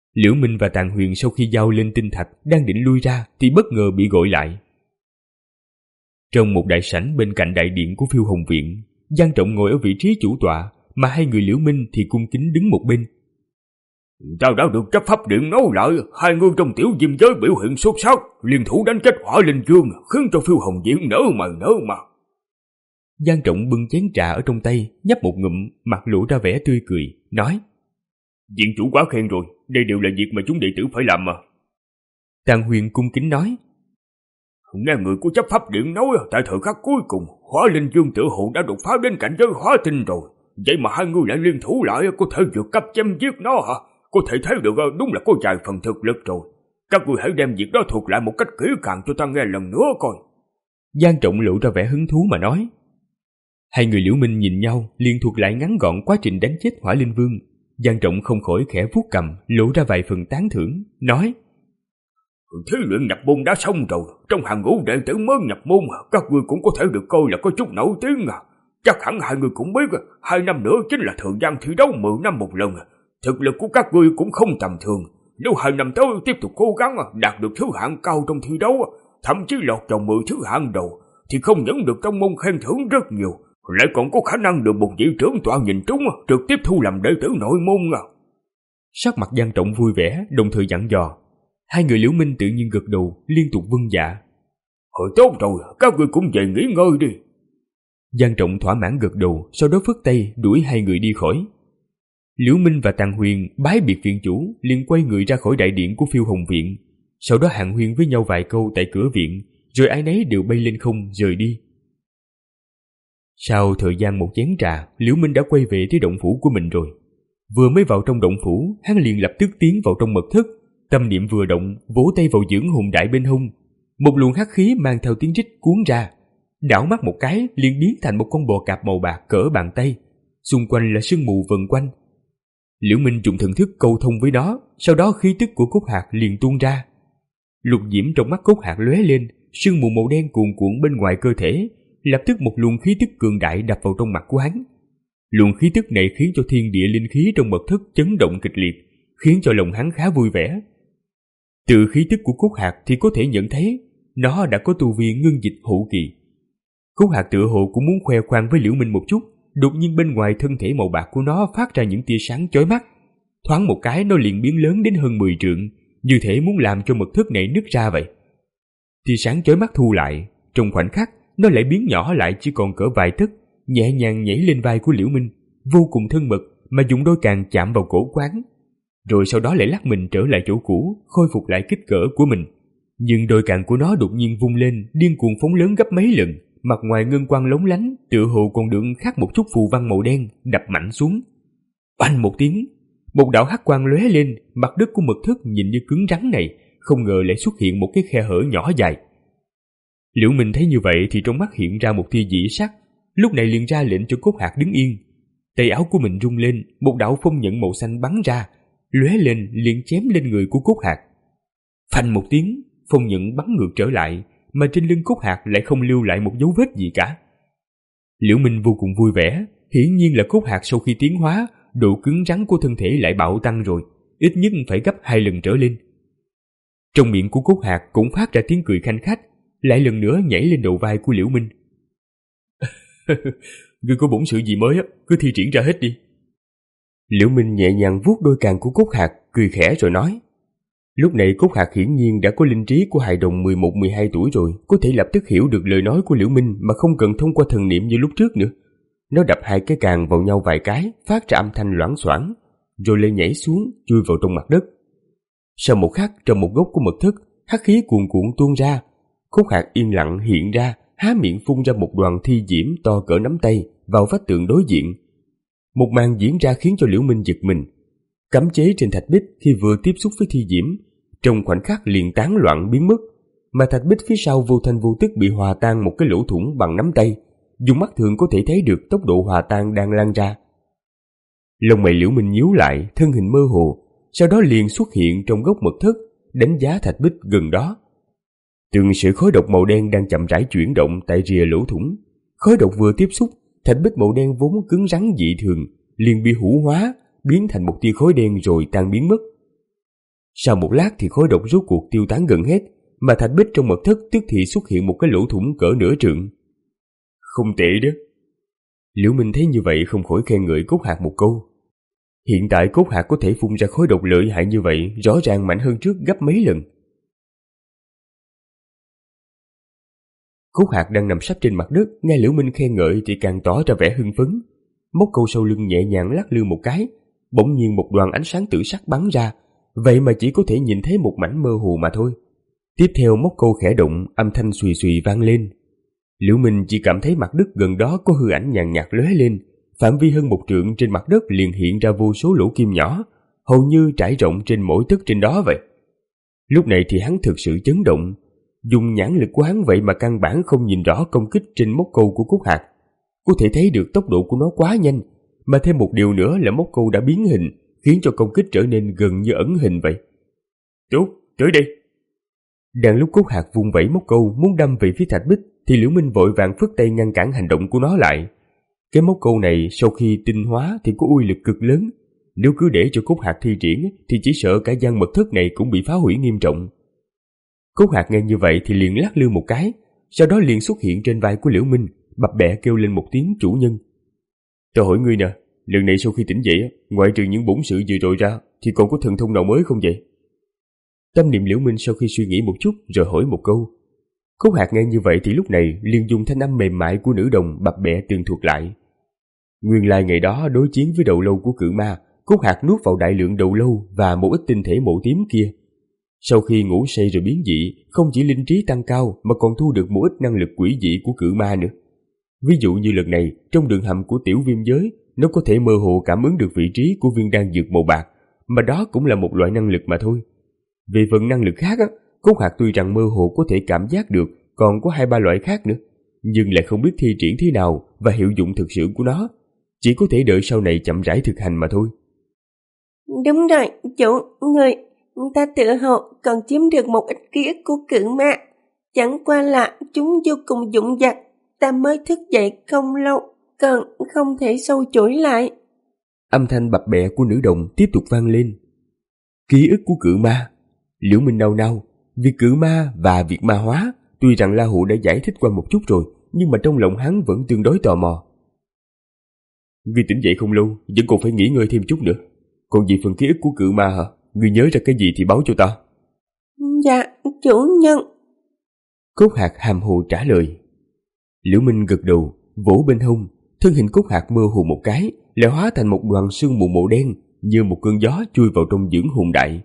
Liễu Minh và Tàn Huyền sau khi giao lên tinh thạch đang định lui ra thì bất ngờ bị gọi lại. Trong một đại sảnh bên cạnh đại điện của Phiêu Hồng Viện, Giang Trọng ngồi ở vị trí chủ tọa, mà hai người Liễu Minh thì cung kính đứng một bên. Ta đã được chấp pháp điện nói lại, hai người trong tiểu diêm giới biểu hiện xuất sắc, liên thủ đánh chết Hỏa Linh Dương, khiến cho Phiêu Hồng Viện nở mà nở mà. Giang Trọng bưng chén trà ở trong tay, nhấp một ngụm, mặt lộ ra vẻ tươi cười, nói: Viện chủ quá khen rồi, đây đều là việc mà chúng đệ tử phải làm mà. Tàn Huyền cung kính nói: Nghe người của chấp pháp điện nói, tại thời khắc cuối cùng, Hỏa Linh Dương tự hồ đã đột phá đến cảnh giới hóa tinh rồi. Vậy mà hai người lại liên thủ lại, có thể vượt cấp chém giết nó hả? Có thể thấy được đúng là có vài phần thực lực rồi. Các người hãy đem việc đó thuật lại một cách kỹ càng cho ta nghe lần nữa coi. Giang Trọng lộ ra vẻ hứng thú mà nói. Hai người Liễu Minh nhìn nhau, liền thuật lại ngắn gọn quá trình đánh chết Hỏa Linh Vương. Giang Trọng không khỏi khẽ vuốt cằm, lộ ra vài phần tán thưởng, nói: Thí luyện nhập môn đã xong rồi, trong hàng ngũ đệ tử mới nhập môn, các ngươi cũng có thể được coi là có chút nổi tiếng à. Chắc hẳn hai người cũng biết, hai năm nữa chính là thời gian thi đấu mười năm một lần. Thực lực của các ngươi cũng không tầm thường. Nếu hai năm tới tiếp tục cố gắng đạt được thứ hạng cao trong thi đấu, thậm chí lọt vào mười thứ hạng đầu, thì không những được trong môn khen thưởng rất nhiều, lại còn có khả năng được một vị trưởng tọa nhìn trúng, trực tiếp thu làm đệ tử nội môn. Sắc mặt Giang Trọng vui vẻ, đồng thời dặn dò. Hai người Liễu Minh tự nhiên gật đầu, liên tục vâng dạ. Hồi tốt rồi, các ngươi cũng về nghỉ ngơi đi. Giang Trọng thỏa mãn gật đầu, sau đó phất tay đuổi hai người đi khỏi. Liễu Minh và Tàn Huyền bái biệt viện chủ, liền quay người ra khỏi đại điện của Phiêu Hồng Viện. Sau đó hàn huyên với nhau vài câu tại cửa viện, rồi ai nấy đều bay lên không rời đi. Sau thời gian một chén trà, Liễu Minh đã quay về tới động phủ của mình rồi. Vừa mới vào trong động phủ, hắn liền lập tức tiến vào trong mật thất. Tâm niệm vừa động, vỗ tay vào dưỡng hồn đại bên hông. Một luồng hắc khí mang theo tiếng rít cuốn ra, đảo mắt một cái liền biến thành một con bò cạp màu bạc cỡ bàn tay, xung quanh là sương mù vần quanh. Liễu Minh dùng thần thức câu thông với nó, sau đó khí tức của cốt hạt liền tuôn ra. Lục diễm trong mắt cốt hạt lóe lên, sương mù màu đen cuồn cuộn bên ngoài cơ thể, lập tức một luồng khí tức cường đại đập vào trong mặt của hắn. Luồng khí tức này khiến cho thiên địa linh khí trong mật thất chấn động kịch liệt, khiến cho lòng hắn khá vui vẻ. Từ khí tức của cốt hạt thì có thể nhận thấy nó đã có tu vi ngưng dịch hậu kỳ. Cốt hạt tựa hồ cũng muốn khoe khoang với Liễu Minh một chút, đột nhiên bên ngoài thân thể màu bạc của nó phát ra những tia sáng chói mắt. Thoáng một cái nó liền biến lớn đến hơn mười trượng, như thể muốn làm cho mật thất này nứt ra vậy. Tia sáng chói mắt thu lại, trong khoảnh khắc nó lại biến nhỏ lại chỉ còn cỡ vài tấc, nhẹ nhàng nhảy lên vai của Liễu Minh, vô cùng thân mật mà dùng đôi càng chạm vào cổ quán. Rồi sau đó lại lắc mình trở lại chỗ cũ, khôi phục lại kích cỡ của mình. Nhưng đôi càng của nó đột nhiên vung lên, điên cuồng phóng lớn gấp mấy lần, mặt ngoài ngân quang lóng lánh, tựa hồ còn được khắc một chút phù văn màu đen, đập mạnh xuống. Oanh một tiếng, một đạo hắc quang lóe lên, mặt đất của mật thất nhìn như cứng rắn này, không ngờ lại xuất hiện một cái khe hở nhỏ dài. Liễu Minh thấy như vậy thì trong mắt hiện ra một tia dị sắc, lúc này liền ra lệnh cho cốt hạt đứng yên. Tay áo của mình rung lên, một đạo phong nhận màu xanh bắn ra, lóe lên liền chém lên người của cốt hạt. Phanh một tiếng, phong nhận bắn ngược trở lại, mà trên lưng cốt hạt lại không lưu lại một dấu vết gì cả. Liễu Minh vô cùng vui vẻ, hiển nhiên là cốt hạt sau khi tiến hóa, độ cứng rắn của thân thể lại bạo tăng rồi, ít nhất phải gấp hai lần trở lên. Trong miệng của cốt hạt cũng phát ra tiếng cười khanh khách, lại lần nữa nhảy lên đầu vai của Liễu Minh. Ngươi có bổn sự gì mới á, cứ thi triển ra hết đi. Liễu Minh nhẹ nhàng vuốt đôi càng của cốt hạt, cười khẽ rồi nói. Lúc này cốt hạt hiển nhiên đã có linh trí của hài đồng mười một mười hai tuổi rồi, có thể lập tức hiểu được lời nói của Liễu Minh mà không cần thông qua thần niệm như lúc trước nữa. Nó đập hai cái càng vào nhau vài cái, phát ra âm thanh loảng xoảng, rồi lại nhảy xuống, chui vào trong mặt đất. Sau một khắc, trong một góc của mật thất, hắc khí cuồn cuộn tuôn ra. Cốt hạt yên lặng hiện ra, há miệng phun ra một đoàn thi diễm to cỡ nắm tay vào vách tường đối diện. Một màn diễn ra khiến cho Liễu Minh giật mình. Cấm chế trên thạch bích khi vừa tiếp xúc với thi diễm, trong khoảnh khắc liền tán loạn biến mất, mà thạch bích phía sau vô thanh vô tức bị hòa tan một cái lỗ thủng bằng nắm tay, dùng mắt thường có thể thấy được tốc độ hòa tan đang lan ra. Lông mày Liễu Minh nhíu lại, thân hình mơ hồ, sau đó liền xuất hiện trong góc mật thất, đánh giá thạch bích gần đó. Từng sợi khói độc màu đen đang chậm rãi chuyển động tại rìa lỗ thủng. Khói độc vừa tiếp xúc, thạch bích màu đen vốn cứng rắn dị thường liền bị hủ hóa, biến thành một tia khói đen rồi tan biến mất. Sau một lát thì khói độc rốt cuộc tiêu tán gần hết, mà thạch bích trong mật thất tức thì xuất hiện một cái lỗ thủng cỡ nửa trượng. Không tệ đó. Liễu Minh thấy như vậy không khỏi khen ngợi Cốt Hạc một câu. Hiện tại Cốt Hạc có thể phun ra khói độc lợi hại như vậy, rõ ràng mạnh hơn trước gấp mấy lần. Cốt Hạc đang nằm sấp trên mặt đất, nghe Liễu Minh khen ngợi thì càng tỏ ra vẻ hưng phấn. Móc câu sau lưng nhẹ nhàng lắc lư một cái, bỗng nhiên một đoàn ánh sáng tử sắc bắn ra, vậy mà chỉ có thể nhìn thấy một mảnh mơ hồ mà thôi. Tiếp theo móc câu khẽ động, âm thanh xùy xùy vang lên. Liễu Minh chỉ cảm thấy mặt đất gần đó có hư ảnh nhàn nhạt lóe lên, phạm vi hơn một trượng trên mặt đất liền hiện ra vô số lỗ kim nhỏ, hầu như trải rộng trên mỗi tấc trên đó vậy. Lúc này thì hắn thực sự chấn động, dùng nhãn lực của hắn vậy mà căn bản không nhìn rõ công kích trên móc câu của Cốt Hạc. Có thể thấy được tốc độ của nó quá nhanh, mà thêm một điều nữa là móc câu đã biến hình, khiến cho công kích trở nên gần như ẩn hình vậy. Tốt, tới đây. Đang lúc Cốt Hạc vung vẩy móc câu muốn đâm về phía thạch bích thì Liễu Minh vội vàng phất tay ngăn cản hành động của nó lại. Cái móc câu này sau khi tinh hóa thì có uy lực cực lớn, nếu cứ để cho Cốt Hạc thi triển thì chỉ sợ cả gian mật thất này cũng bị phá hủy nghiêm trọng. Cốt Hạc nghe như vậy thì liền lắc lư một cái, sau đó liền xuất hiện trên vai của Liễu Minh, bập bẹ kêu lên một tiếng chủ nhân. Tôi hỏi ngươi nè, lần này sau khi tỉnh dậy, ngoại trừ những bổn sự vừa rồi ra thì còn có thần thông nào mới không vậy? Tâm niệm Liễu Minh sau khi suy nghĩ một chút rồi hỏi một câu. Cốt Hạc nghe như vậy thì lúc này liền dùng thanh âm mềm mại của nữ đồng bập bẹ tường thuật lại. Nguyên lai ngày đó đối chiến với đầu lâu của cự ma, Cốt Hạc nuốt vào đại lượng đầu lâu và một ít tinh thể màu tím kia. Sau khi ngủ say rồi biến dị, không chỉ linh trí tăng cao mà còn thu được một ít năng lực quỷ dị của cự ma nữa. Ví dụ như lần này, trong đường hầm của tiểu viêm giới, nó có thể mơ hồ cảm ứng được vị trí của viên đan dược màu bạc, mà đó cũng là một loại năng lực mà thôi. Về phần năng lực khác á, Cốt Hạc tuy rằng mơ hồ có thể cảm giác được còn có hai ba loại khác nữa, nhưng lại không biết thi triển thế nào và hiệu dụng thực sự của nó, chỉ có thể đợi sau này chậm rãi thực hành mà thôi. Đúng rồi, chủ, người, ta tự hồ còn chiếm được một ít ký ức của cự ma, chẳng qua là chúng vô cùng dũng dạc, ta mới thức dậy không lâu, còn không thể sâu chuỗi lại. Âm thanh bập bẹ của nữ đồng tiếp tục vang lên. Ký ức của cự ma. Liễu Minh nao nao, việc cự ma và việc ma hóa tuy rằng La Hụ đã giải thích qua một chút rồi, nhưng mà trong lòng hắn vẫn tương đối tò mò. Ngươi tỉnh dậy không lâu, vẫn còn phải nghỉ ngơi thêm chút nữa. Còn về phần ký ức của cự ma hả? Ngươi nhớ ra cái gì thì báo cho ta. Dạ, chủ nhân. Cốt Hạc hàm hồ trả lời. Liễu Minh gật đầu, vỗ bên hông, thân hình Cốt Hạc mơ hồ một cái, lại hóa thành một đoàn sương mù màu đen, như một cơn gió chui vào trong dưỡng hồn đại.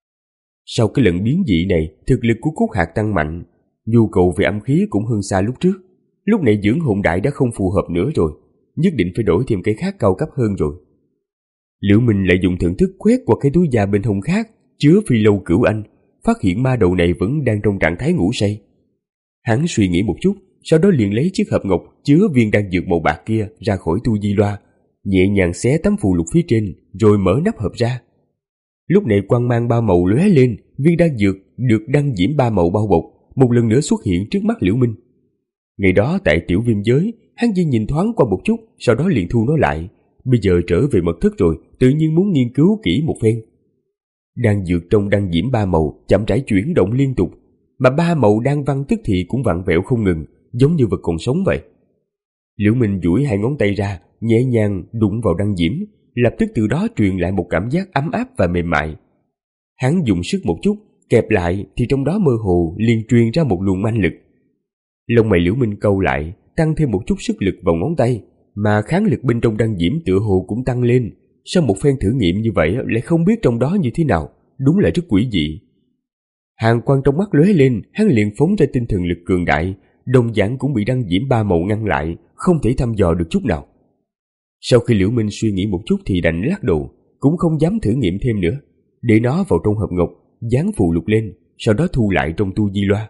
Sau cái lần biến dị này, thực lực của Cốt Hạc tăng mạnh, nhu cầu về âm khí cũng hơn xa lúc trước. Lúc này dưỡng hồn đại đã không phù hợp nữa rồi, nhất định phải đổi thêm cái khác cao cấp hơn rồi. Liễu Minh lại dùng thần thức quét qua cái túi da bên hông khác, chứa phi lâu cửu anh, phát hiện ma đầu này vẫn đang trong trạng thái ngủ say. Hắn suy nghĩ một chút, sau đó liền lấy chiếc hộp ngọc chứa viên đan dược màu bạc kia ra khỏi tu di loa, nhẹ nhàng xé tấm phù lục phía trên, rồi mở nắp hộp ra. Lúc này quang mang ba màu lóe lên, viên đan dược được đăng diễm ba màu bao bọc, một lần nữa xuất hiện trước mắt Liễu Minh. Ngày đó tại tiểu viêm giới, hắn chỉ nhìn thoáng qua một chút, sau đó liền thu nó lại. Bây giờ trở về mật thất rồi, tự nhiên muốn nghiên cứu kỹ một phen. Đan dược trong đăng diễm ba màu chậm rãi chuyển động liên tục, mà ba màu đan văn tức thì cũng vặn vẹo không ngừng, giống như vật còn sống vậy. Liễu Minh duỗi hai ngón tay ra, nhẹ nhàng đụng vào đăng diễm, lập tức từ đó truyền lại một cảm giác ấm áp và mềm mại. Hắn dùng sức một chút, kẹp lại thì trong đó mơ hồ liền truyền ra một luồng manh lực. Lông mày Liễu Minh cau lại, tăng thêm một chút sức lực vào ngón tay, mà kháng lực bên trong đăng diễm tựa hồ cũng tăng lên. Sau một phen thử nghiệm như vậy lại không biết trong đó như thế nào, đúng là rất quỷ dị. Hàn quang trong mắt lóe lên, hắn liền phóng ra tinh thần lực cường đại, đồng dạng cũng bị đăng diễm ba màu ngăn lại, không thể thăm dò được chút nào. Sau khi Liễu Minh suy nghĩ một chút thì đành lắc đầu, cũng không dám thử nghiệm thêm nữa, để nó vào trong hộp ngọc, dán phù lục lên, sau đó thu lại trong tu di loa.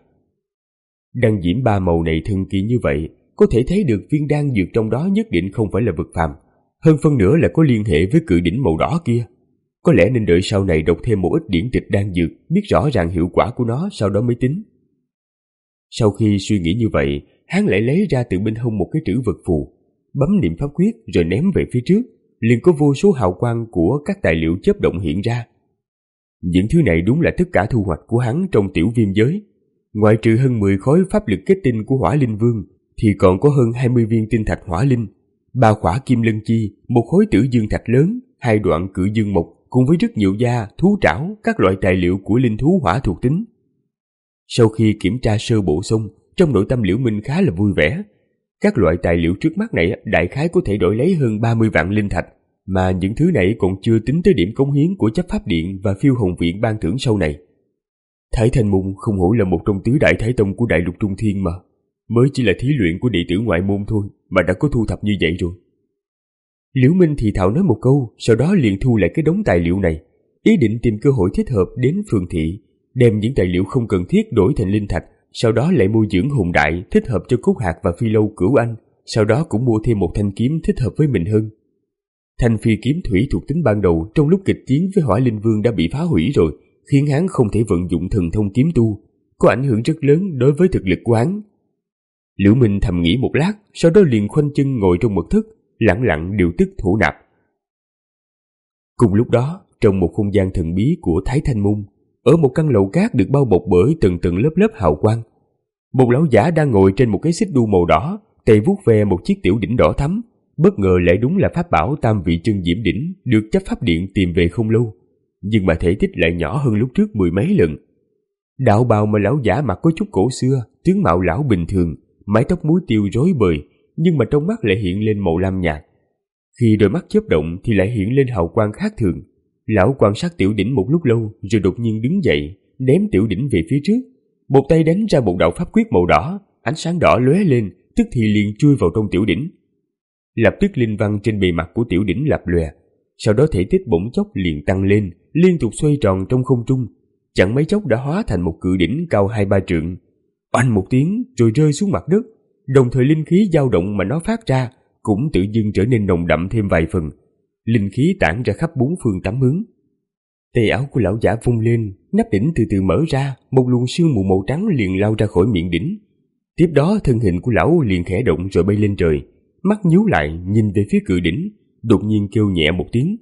Đăng diễm ba màu này thần kỳ như vậy, có thể thấy được viên đan dược trong đó nhất định không phải là vật phàm, hơn phân nữa là có liên hệ với cự đỉnh màu đỏ kia. Có lẽ nên đợi sau này đọc thêm một ít điển tịch đan dược, biết rõ ràng hiệu quả của nó sau đó mới tính. Sau khi suy nghĩ như vậy, hắn lại lấy ra từ bên hông một cái trữ vật phù, bấm niệm pháp quyết rồi ném về phía trước, liền có vô số hào quang của các tài liệu chớp động hiện ra. Những thứ này đúng là tất cả thu hoạch của hắn trong tiểu viêm giới. Ngoại trừ hơn mười khối pháp lực kết tinh của Hỏa Linh Vương thì còn có hơn hai mươi viên tinh thạch hỏa linh, ba khỏa kim lân chi, một khối tử dương thạch lớn, hai đoạn cự dương mộc cùng với rất nhiều da, thú trảo, các loại tài liệu của linh thú hỏa thuộc tính. Sau khi kiểm tra sơ bộ xong, trong nội tâm Liễu Minh khá là vui vẻ. Các loại tài liệu trước mắt này đại khái có thể đổi lấy hơn ba mươi vạn linh thạch, mà những thứ này còn chưa tính tới điểm cống hiến của chấp pháp điện và phiêu hồn viện ban thưởng sau này. Thái Thanh Môn không hổ là một trong tứ đại thái tông của đại lục Trung Thiên mà. Mới chỉ là thí luyện của đệ tử ngoại môn thôi mà đã có thu thập như vậy rồi. Liễu Minh thì thào nói một câu, sau đó liền thu lại cái đống tài liệu này, ý định tìm cơ hội thích hợp đến phường thị, đem những tài liệu không cần thiết đổi thành linh thạch, sau đó lại mua dưỡng hồn đại thích hợp cho Cốt Hạc và Phi Lâu Cửu Anh, sau đó cũng mua thêm một thanh kiếm thích hợp với mình hơn. Thanh phi kiếm thủy thuộc tính ban đầu trong lúc kịch chiến với Hỏa Linh Vương đã bị phá hủy rồi, khiến hắn không thể vận dụng thần thông kiếm tu, có ảnh hưởng rất lớn đối với thực lực của hắn. Liễu Minh thầm nghĩ một lát, sau đó liền khoanh chân ngồi trong mật thất, lặng lặng điều tức thổ nạp. Cùng lúc đó, trong một không gian thần bí của Thái Thanh Môn, ở một căn lầu cát được bao bọc bởi từng từng lớp lớp hào quang, một lão giả đang ngồi trên một cái xích đu màu đỏ, tay vuốt ve một chiếc tiểu đỉnh đỏ thắm. Bất ngờ lại đúng là pháp bảo Tam Vị Chân Diễm Đỉnh được chấp pháp điện tìm về không lâu, nhưng mà thể tích lại nhỏ hơn lúc trước mười mấy lần. Đạo bào mà lão giả mặc có chút cổ xưa, tướng mạo lão bình thường, mái tóc muối tiêu rối bời, nhưng mà trong mắt lại hiện lên màu lam nhạt. Khi đôi mắt chớp động thì lại hiện lên hào quang khác thường. Lão quan sát tiểu đỉnh một lúc lâu rồi đột nhiên đứng dậy, ném tiểu đỉnh về phía trước, một tay đánh ra một đạo pháp quyết màu đỏ, ánh sáng đỏ lóe lên, tức thì liền chui vào trong tiểu đỉnh. Lập tức linh văn trên bề mặt của tiểu đỉnh lập lòe, sau đó thể tích bỗng chốc liền tăng lên, liên tục xoay tròn trong không trung, chẳng mấy chốc đã hóa thành một cự đỉnh cao hai ba trượng. Oanh một tiếng rồi rơi xuống mặt đất, đồng thời linh khí dao động mà nó phát ra cũng tự dưng trở nên nồng đậm thêm vài phần, linh khí tản ra khắp bốn phương tám hướng. Tay áo của lão giả vung lên, nắp đỉnh từ từ mở ra, một luồng sương mù màu trắng liền lao ra khỏi miệng đỉnh. Tiếp đó thân hình của lão liền khẽ động rồi bay lên trời, mắt nhíu lại nhìn về phía cự đỉnh, đột nhiên kêu nhẹ một tiếng.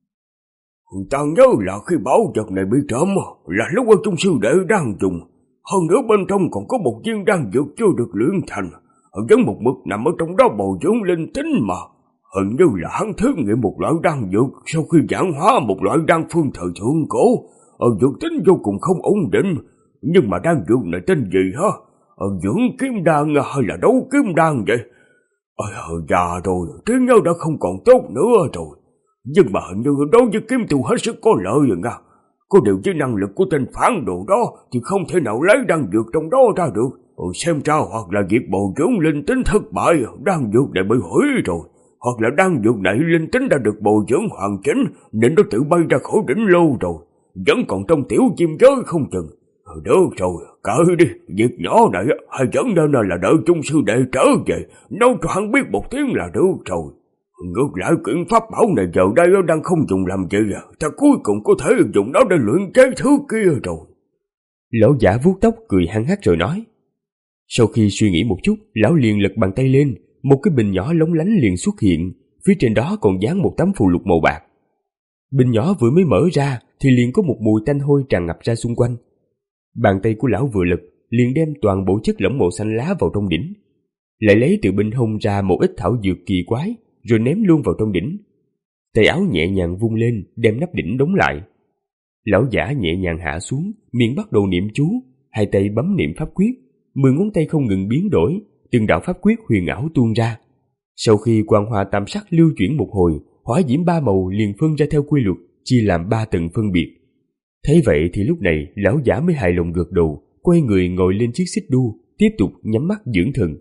Ta nhớ là khi bảo vật này bị trộm là lúc ở Trung Sư Đệ đang dùng, hơn nữa bên trong còn có một viên đan dược chưa được luyện thành, vẫn một mực nằm ở trong đó bồi dưỡng linh tính mà. Hình như là hắn thử nghiệm một loại đan dược sau khi giảng hóa một loại đan phương thời thượng cổ, dược tính vô cùng không ổn định. Nhưng mà đan dược này tên gì hả? Dưỡng kiếm đan hay là đấu kiếm đan vậy? Ôi, già rồi, trí nhớ đã không còn tốt nữa rồi. Nhưng mà hình như đối với kiếm tu hết sức có lợi rồi nha. Có điều với năng lực của tên phản đồ đó thì không thể nào lấy đan dược trong đó ra được. Ôi, xem ra hoặc là việc bồi dưỡng linh tính thất bại, đan dược này bị hủy rồi. Hoặc là đan dược này linh tính đã được bồi dưỡng hoàn chỉnh nên nó tự bay ra khỏi đỉnh lâu rồi, vẫn còn trong tiểu chim giới không chừng. Được rồi, cởi đi, việc nhỏ này hay vẫn nên là đợi Trung Sư Đệ trở về, nói cho hắn biết một tiếng là được rồi. Ngược lại kiện pháp bảo này giờ đây đang không dùng làm gì, ta cuối cùng có thể dùng nó để luyện chế thứ kia rồi. Lão giả vuốt tóc cười hăng hắc rồi nói. Sau khi suy nghĩ một chút, lão liền lật bàn tay lên, một cái bình nhỏ lóng lánh liền xuất hiện, phía trên đó còn dán một tấm phù lục màu bạc. Bình nhỏ vừa mới mở ra thì liền có một mùi tanh hôi tràn ngập ra xung quanh. Bàn tay của lão vừa lật, liền đem toàn bộ chất lỏng màu xanh lá vào trong đỉnh, lại lấy từ bên hông ra một ít thảo dược kỳ quái, rồi ném luôn vào trong đỉnh. Tay áo nhẹ nhàng vung lên, đem nắp đỉnh đóng lại. Lão giả nhẹ nhàng hạ xuống, miệng bắt đầu niệm chú, hai tay bấm niệm pháp quyết, mười ngón tay không ngừng biến đổi, từng đạo pháp quyết huyền ảo tuôn ra. Sau khi quang hoa tam sắc lưu chuyển một hồi, hỏa diễm ba màu liền phân ra theo quy luật, chia làm ba tầng phân biệt. Thấy vậy thì lúc này lão giả mới hài lòng gật đầu, quay người ngồi lên chiếc xích đu, tiếp tục nhắm mắt dưỡng thần.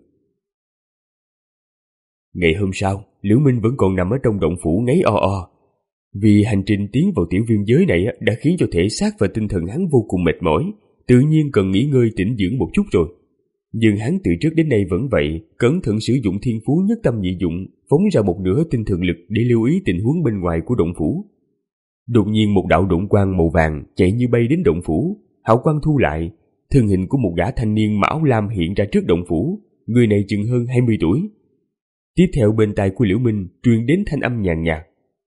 Ngày hôm sau, Liễu Minh vẫn còn nằm ở trong động phủ ngáy o o. Vì hành trình tiến vào tiểu viêm giới này đã khiến cho thể xác và tinh thần hắn vô cùng mệt mỏi, tự nhiên cần nghỉ ngơi tĩnh dưỡng một chút rồi. Nhưng hắn từ trước đến nay vẫn vậy, cẩn thận sử dụng thiên phú nhất tâm nhị dụng, phóng ra một nửa tinh thần lực để lưu ý tình huống bên ngoài của động phủ. Đột nhiên một đạo độn quang màu vàng chạy như bay đến động phủ, hào quang thu lại, thân hình của một gã thanh niên mão lam hiện ra trước động phủ, người này chừng hơn hai mươi tuổi. Tiếp theo bên tai của Liễu Minh truyền đến thanh âm nhàn nhạt.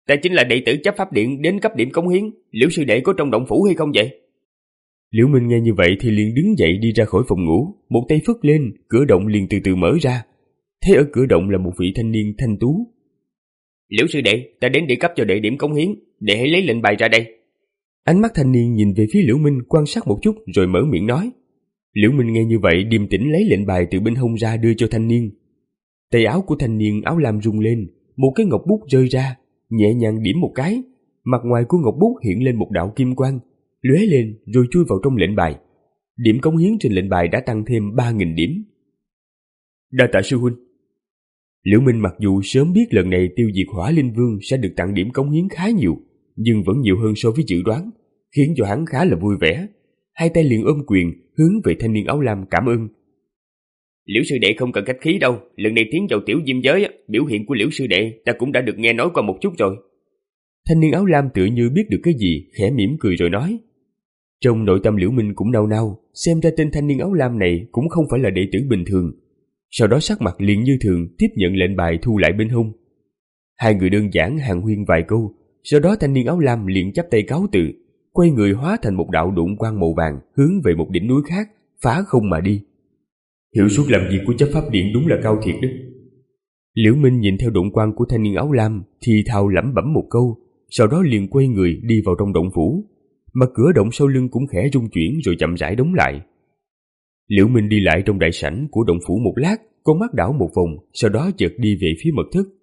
Ta chính là đệ tử chấp pháp điện đến cấp điểm cống hiến. Liễu sư đệ có trong động phủ hay không vậy? Liễu Minh nghe như vậy thì liền đứng dậy đi ra khỏi phòng ngủ, một tay phất lên, cửa động liền từ từ mở ra. Thấy ở cửa động là một vị thanh niên thanh tú. Liễu sư đệ, ta đến để cấp cho đệ điểm cống hiến, đệ hãy lấy lệnh bài ra đây. Ánh mắt thanh niên nhìn về phía Liễu Minh quan sát một chút rồi mở miệng nói. Liễu Minh nghe như vậy điềm tĩnh lấy lệnh bài từ bên hông ra đưa cho thanh niên. Tay áo của thanh niên áo lam rung lên, một cái ngọc bút rơi ra, nhẹ nhàng điểm một cái, mặt ngoài của ngọc bút hiện lên một đạo kim quang, lóe lên rồi chui vào trong lệnh bài. Điểm cống hiến trên lệnh bài đã tăng thêm ba nghìn điểm. Đa tạ sư huynh. Liễu Minh mặc dù sớm biết lần này tiêu diệt Hỏa Linh Vương sẽ được tặng điểm cống hiến khá nhiều, nhưng vẫn nhiều hơn so với dự đoán, khiến cho hắn khá là vui vẻ. Hai tay liền ôm quyền hướng về thanh niên áo lam cảm ơn. Liễu sư đệ không cần khách khí đâu, lần này tiến vào tiểu diêm giới, biểu hiện của Liễu sư đệ ta cũng đã được nghe nói qua một chút rồi. Thanh niên áo lam tựa như biết được cái gì, khẽ mỉm cười rồi nói. Trong nội tâm Liễu Minh cũng nao nao, xem ra tên thanh niên áo lam này cũng không phải là đệ tử bình thường. Sau đó sắc mặt liền như thường tiếp nhận lệnh bài thu lại bên hông. Hai người đơn giản hàn huyên vài câu, sau đó thanh niên áo lam liền chắp tay cáo từ, quay người hóa thành một đạo độn quang màu vàng hướng về một đỉnh núi khác, phá không mà đi. Hiệu suất làm việc của chấp pháp điện đúng là cao thiệt đó. Liễu Minh nhìn theo độn quang của thanh niên áo lam thì thào lẩm bẩm một câu, sau đó liền quay người đi vào trong động phủ, mà cửa động sau lưng cũng khẽ rung chuyển rồi chậm rãi đóng lại. Liễu Minh đi lại trong đại sảnh của động phủ một lát, con mắt đảo một vòng, sau đó chợt đi về phía mật thất.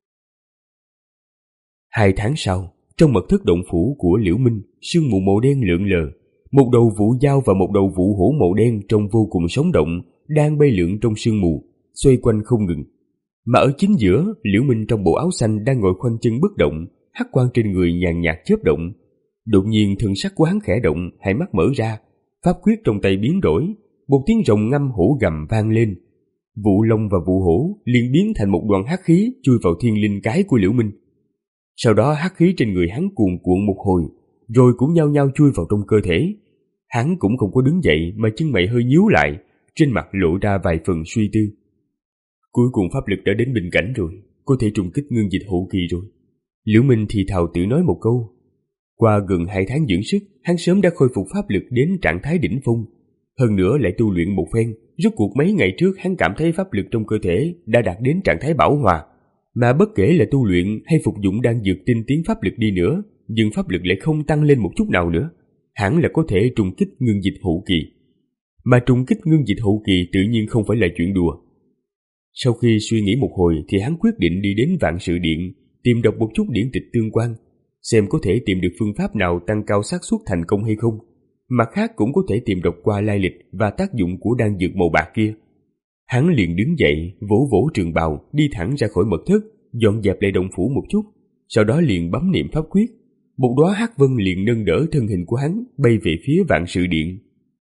Hai tháng sau, trong mật thất động phủ của Liễu Minh, sương mù màu đen lượn lờ, một đầu vũ dao và một đầu vũ hổ màu đen trông vô cùng sống động, đang bay lượn trong sương mù, xoay quanh không ngừng. Mà ở chính giữa, Liễu Minh trong bộ áo xanh đang ngồi khoanh chân bất động, hắc quang trên người nhàn nhạt chớp động. Đột nhiên thần sắc của hắn khẽ động, hai mắt mở ra, pháp quyết trong tay biến đổi, một tiếng rồng ngâm hổ gầm vang lên. Vụ long và vụ hổ liền biến thành một đoàn hắc khí chui vào thiên linh cái của Liễu Minh. Sau đó hắc khí trên người hắn cuồn cuộn một hồi, rồi cũng nhao nhao chui vào trong cơ thể. Hắn cũng không có đứng dậy mà chân mày hơi nhíu lại, trên mặt lộ ra vài phần suy tư. Cuối cùng pháp lực đã đến bình cảnh rồi, có thể trùng kích ngưng dịch hậu kỳ rồi. Liễu Minh thì thào tự nói một câu. Qua gần hai tháng dưỡng sức, hắn sớm đã khôi phục pháp lực đến trạng thái đỉnh phong. Hơn nữa lại tu luyện một phen, rốt cuộc mấy ngày trước hắn cảm thấy pháp lực trong cơ thể đã đạt đến trạng thái bảo hòa. Mà bất kể là tu luyện hay phục dụng đan dược tinh tiến pháp lực đi nữa, nhưng pháp lực lại không tăng lên một chút nào nữa. Hẳn là có thể trùng kích ngưng dịch hậu kỳ. Mà trùng kích ngưng dịch hậu kỳ tự nhiên không phải là chuyện đùa. Sau khi suy nghĩ một hồi thì hắn quyết định đi đến Vạn Sự Điện, tìm đọc một chút điển tịch tương quan, xem có thể tìm được phương pháp nào tăng cao xác suất thành công hay không. Mặt khác cũng có thể tìm đọc qua lai lịch và tác dụng của đan dược màu bạc kia. Hắn liền đứng dậy, vỗ vỗ trường bào, đi thẳng ra khỏi mật thất, dọn dẹp lại động phủ một chút, sau đó liền bấm niệm pháp quyết. Một đóa hắc vân liền nâng đỡ thân hình của hắn, bay về phía Vạn Sự Điện.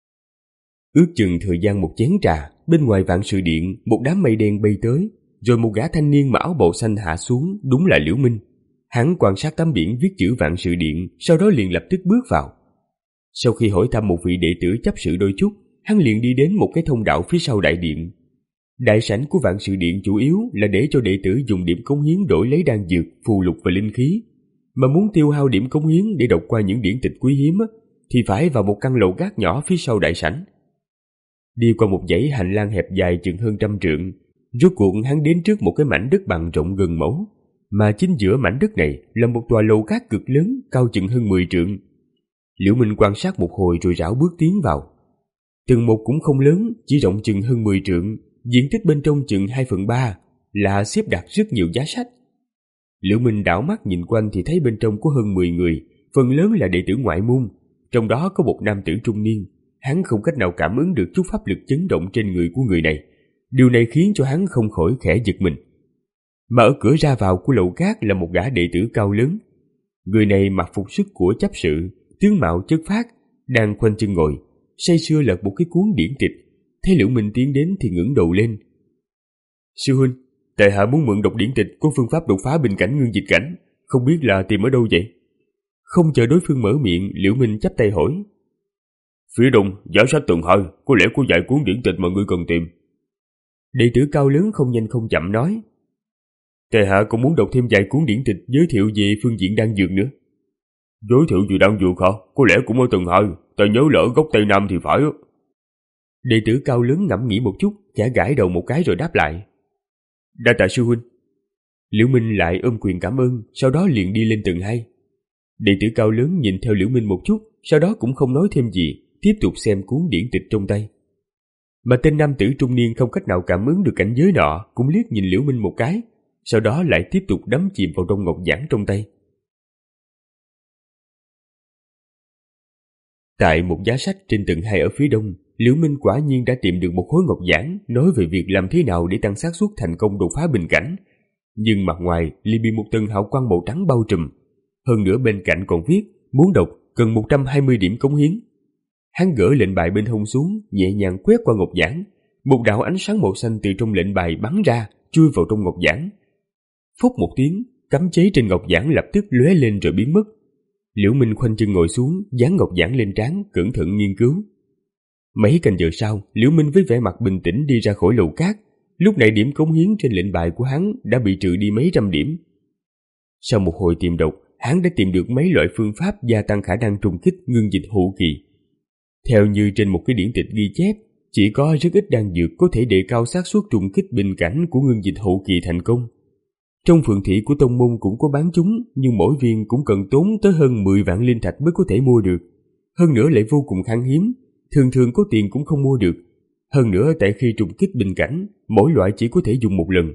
Ước chừng thời gian một chén trà, bên ngoài Vạn Sự Điện, một đám mây đen bay tới, rồi một gã thanh niên mặc áo bào xanh hạ xuống, đúng là Liễu Minh. Hắn quan sát tấm biển viết chữ Vạn Sự Điện, sau đó liền lập tức bước vào. Sau khi hỏi thăm một vị đệ tử chấp sự đôi chút, hắn liền đi đến một cái thông đạo phía sau đại điện. Đại sảnh của Vạn Sự Điện chủ yếu là để cho đệ tử dùng điểm cống hiến đổi lấy đan dược, phù lục và linh khí. Mà muốn tiêu hao điểm cống hiến để đọc qua những điển tịch quý hiếm thì phải vào một căn lầu gác nhỏ phía sau đại sảnh. Đi qua một dãy hành lang hẹp dài chừng hơn trăm trượng, rốt cuộc hắn đến trước một cái mảnh đất bằng rộng gần mẫu, mà chính giữa mảnh đất này là một tòa lầu cát cực lớn cao chừng hơn mười trượng. Liễu Minh quan sát một hồi rồi rảo bước tiến vào. Tầng một cũng không lớn, chỉ rộng chừng hơn mười trượng, diện tích bên trong chừng hai phần ba, là xếp đặt rất nhiều giá sách. Liễu Minh đảo mắt nhìn quanh thì thấy bên trong có hơn mười người, phần lớn là đệ tử ngoại môn, trong đó có một nam tử trung niên. Hắn không cách nào cảm ứng được chút pháp lực chấn động trên người của người này. Điều này khiến cho hắn không khỏi khẽ giật mình. Mà ở cửa ra vào của lầu cát là một gã đệ tử cao lớn. Người này mặc phục sức của chấp sự, tướng mạo chất phác, đang khoanh chân ngồi, say sưa lật một cái cuốn điển tịch. Thấy Liễu Minh tiến đến thì ngẩng đầu lên. Sư huynh, tại hạ muốn mượn đọc điển tịch có phương pháp đột phá bình cảnh ngưng dịch cảnh, không biết là tìm ở đâu vậy? Không chờ đối phương mở miệng, Liễu Minh chắp tay hỏi. Phía đông, giá sách tầng hai, có lẽ có vài cuốn điển tịch mà ngươi cần tìm. Đệ tử cao lớn không nhanh không chậm nói. Tại hạ còn muốn đọc thêm vài cuốn điển tịch giới thiệu về phương diện đan dược nữa. Giới thiệu về đan dược hả? Có lẽ cũng ở tầng hai, ta nhớ là ở góc Tây Nam thì phải. Đệ tử cao lớn ngẫm nghĩ một chút, khẽ gãi đầu một cái rồi đáp lại. Đa tạ sư huynh. Liễu Minh lại ôm quyền cảm ơn, sau đó liền đi lên tầng hai. Đệ tử cao lớn nhìn theo Liễu Minh một chút, sau đó cũng không nói thêm gì, tiếp tục xem cuốn điển tịch trong tay. Mà tên nam tử trung niên không cách nào cảm ứng được cảnh giới nọ cũng liếc nhìn Liễu Minh một cái, sau đó lại tiếp tục đắm chìm vào trong ngọc giản trong tay. Tại một giá sách trên tầng hai ở phía đông, Liễu Minh quả nhiên đã tìm được một khối ngọc giản nói về việc làm thế nào để tăng xác suất thành công đột phá bình cảnh. Nhưng mặt ngoài liền bị một tầng hào quang màu trắng bao trùm. Hơn nữa bên cạnh còn viết muốn đọc cần một trăm hai mươi điểm cống hiến. Hắn gỡ lệnh bài bên hông xuống, nhẹ nhàng quét qua ngọc giản. Một đạo ánh sáng màu xanh từ trong lệnh bài bắn ra, chui vào trong ngọc giản. Phốc một tiếng, cấm chế trên ngọc giản lập tức lóe lên rồi biến mất. Liễu Minh khoanh chân ngồi xuống, dán ngọc giản lên trán, cẩn thận nghiên cứu. Mấy canh giờ sau, Liễu Minh với vẻ mặt bình tĩnh đi ra khỏi lầu cát. Lúc này điểm cống hiến trên lệnh bài của hắn đã bị trừ đi mấy trăm điểm. Sau một hồi tìm đọc, hắn đã tìm được mấy loại phương pháp gia tăng khả năng trùng kích ngưng dịch hậu kỳ. Theo như trên một cái điển tịch ghi chép, chỉ có rất ít đan dược có thể đề cao xác suất trùng kích bình cảnh của ngưng dịch hậu kỳ thành công. Trong phường thị của tông môn cũng có bán chúng, nhưng mỗi viên cũng cần tốn tới hơn mười vạn linh thạch mới có thể mua được. Hơn nữa lại vô cùng khan hiếm, thường thường có tiền cũng không mua được. Hơn nữa tại khi trùng kích bình cảnh, mỗi loại chỉ có thể dùng một lần.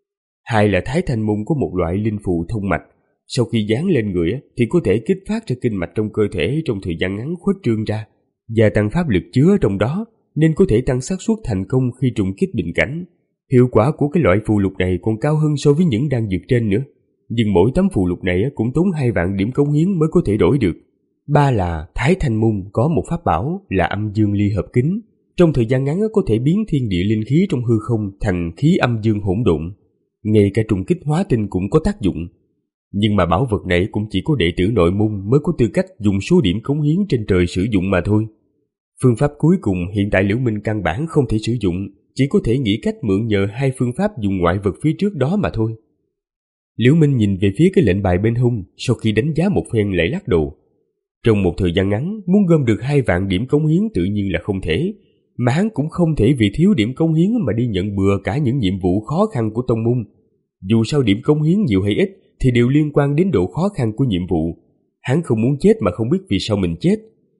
Hai là Thái Thanh Môn có một loại linh phù thông mạch, sau khi dán lên người thì có thể kích phát ra kinh mạch trong cơ thể trong thời gian ngắn khuếch trương ra, gia tăng pháp lực chứa trong đó, nên có thể tăng xác suất thành công khi trùng kích bình cảnh. Hiệu quả của cái loại phù lục này còn cao hơn so với những đan dược trên nữa, nhưng mỗi tấm phù lục này cũng tốn hai vạn điểm cống hiến mới có thể đổi được. Ba là Thái Thanh Môn có một pháp bảo là âm dương ly hợp kính, trong thời gian ngắn có thể biến thiên địa linh khí trong hư không thành khí âm dương hỗn độn, ngay cả trùng kích hóa tinh cũng có tác dụng. Nhưng mà bảo vật này cũng chỉ có đệ tử nội môn mới có tư cách dùng số điểm cống hiến trên trời sử dụng mà thôi. Phương pháp cuối cùng hiện tại Liễu Minh căn bản không thể sử dụng, chỉ có thể nghĩ cách mượn nhờ hai phương pháp dùng ngoại vật phía trước đó mà thôi. Liễu Minh nhìn về phía cái lệnh bài bên hông, sau khi đánh giá một phen lại lắc đầu. Trong một thời gian ngắn, muốn gom được hai vạn điểm cống hiến tự nhiên là không thể, mà hắn cũng không thể vì thiếu điểm cống hiến mà đi nhận bừa cả những nhiệm vụ khó khăn của tông môn. Dù sao điểm cống hiến nhiều hay ít thì đều liên quan đến độ khó khăn của nhiệm vụ. Hắn không muốn chết mà không biết vì sao mình chết.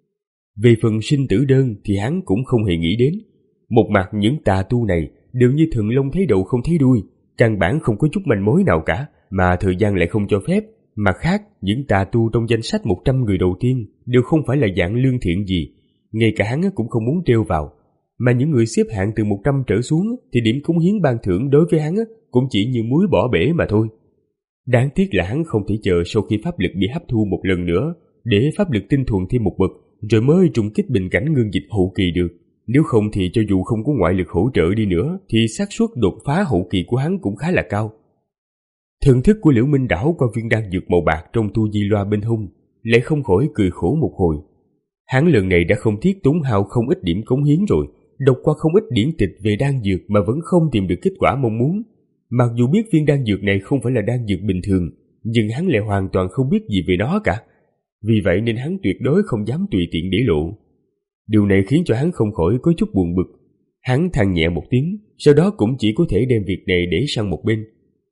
Về phần sinh tử đơn thì hắn cũng không hề nghĩ đến. Một mặt những tà tu này đều như thần long thấy đầu không thấy đuôi, căn bản không có chút manh mối nào cả, mà thời gian lại không cho phép. Mặt khác, những tà tu trong danh sách một trăm người đầu tiên đều không phải là dạng lương thiện gì, ngay cả hắn cũng không muốn treo vào. Mà những người xếp hạng từ một trăm trở xuống thì điểm cống hiến ban thưởng đối với hắn cũng chỉ như muối bỏ bể mà thôi. Đáng tiếc là hắn không thể chờ sau khi pháp lực bị hấp thu một lần nữa để pháp lực tinh thuần thêm một bậc rồi mới trùng kích bình cảnh ngưng dịch hậu kỳ được. Nếu không thì cho dù không có ngoại lực hỗ trợ đi nữa thì xác suất đột phá hậu kỳ của hắn cũng khá là cao. Thần thức của Liễu Minh đảo qua viên đan dược màu bạc trong tu di loa bên hông, lại không khỏi cười khổ một hồi. Hắn lần này đã không tiếc tốn hao không ít điểm cống hiến rồi, đọc qua không ít điển tịch về đan dược mà vẫn không tìm được kết quả mong muốn. Mặc dù biết viên đan dược này không phải là đan dược bình thường, nhưng hắn lại hoàn toàn không biết gì về nó cả. Vì vậy nên hắn tuyệt đối không dám tùy tiện để lộ. Điều này khiến cho hắn không khỏi có chút buồn bực. Hắn than nhẹ một tiếng, sau đó cũng chỉ có thể đem việc này để sang một bên.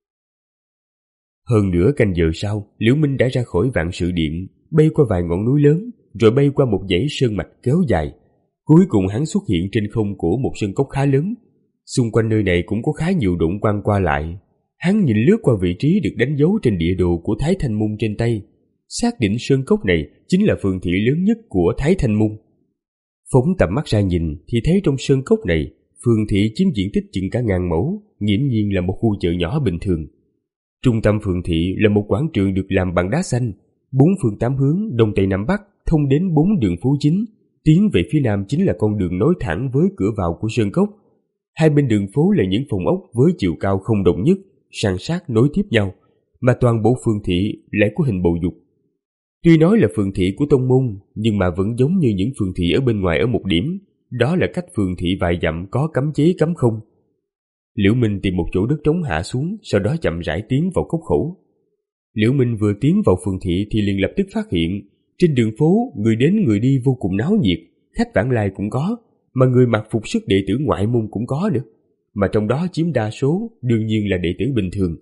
Hơn nửa canh giờ sau, Liễu Minh đã ra khỏi Vạn Sự Điện, bay qua vài ngọn núi lớn, rồi bay qua một dãy sơn mạch kéo dài. Cuối cùng hắn xuất hiện trên không của một sơn cốc khá lớn. Xung quanh nơi này cũng có khá nhiều động quan qua lại. Hắn nhìn lướt qua vị trí được đánh dấu trên địa đồ của Thái Thanh Môn trên tay, xác định sơn cốc này chính là phường thị lớn nhất của Thái Thanh Môn. Phóng tầm mắt ra nhìn thì thấy trong sơn cốc này, phường thị chiếm diện tích chừng cả ngàn mẫu, nghiễm nhiên là một khu chợ nhỏ bình thường. Trung tâm phường thị là một quảng trường được làm bằng đá xanh, bốn phương tám hướng đông tây nam bắc thông đến bốn đường phố chính. Tiến về phía nam chính là con đường nối thẳng với cửa vào của sơn cốc. Hai bên đường phố là những phòng ốc với chiều cao không đồng nhất, san sát nối tiếp nhau, mà toàn bộ phường thị lại có hình bầu dục. Tuy nói là phường thị của tông môn, nhưng mà vẫn giống như những phường thị ở bên ngoài ở một điểm, đó là cách phường thị vài dặm có cấm chế cấm không. Liễu Minh tìm một chỗ đất trống hạ xuống, sau đó chậm rãi tiến vào cốc khẩu. Liễu Minh vừa tiến vào phường thị thì liền lập tức phát hiện trên đường phố người đến người đi vô cùng náo nhiệt, khách vãng lai cũng có, mà người mặc phục sức đệ tử ngoại môn cũng có nữa, mà trong đó chiếm đa số đương nhiên là đệ tử bình thường.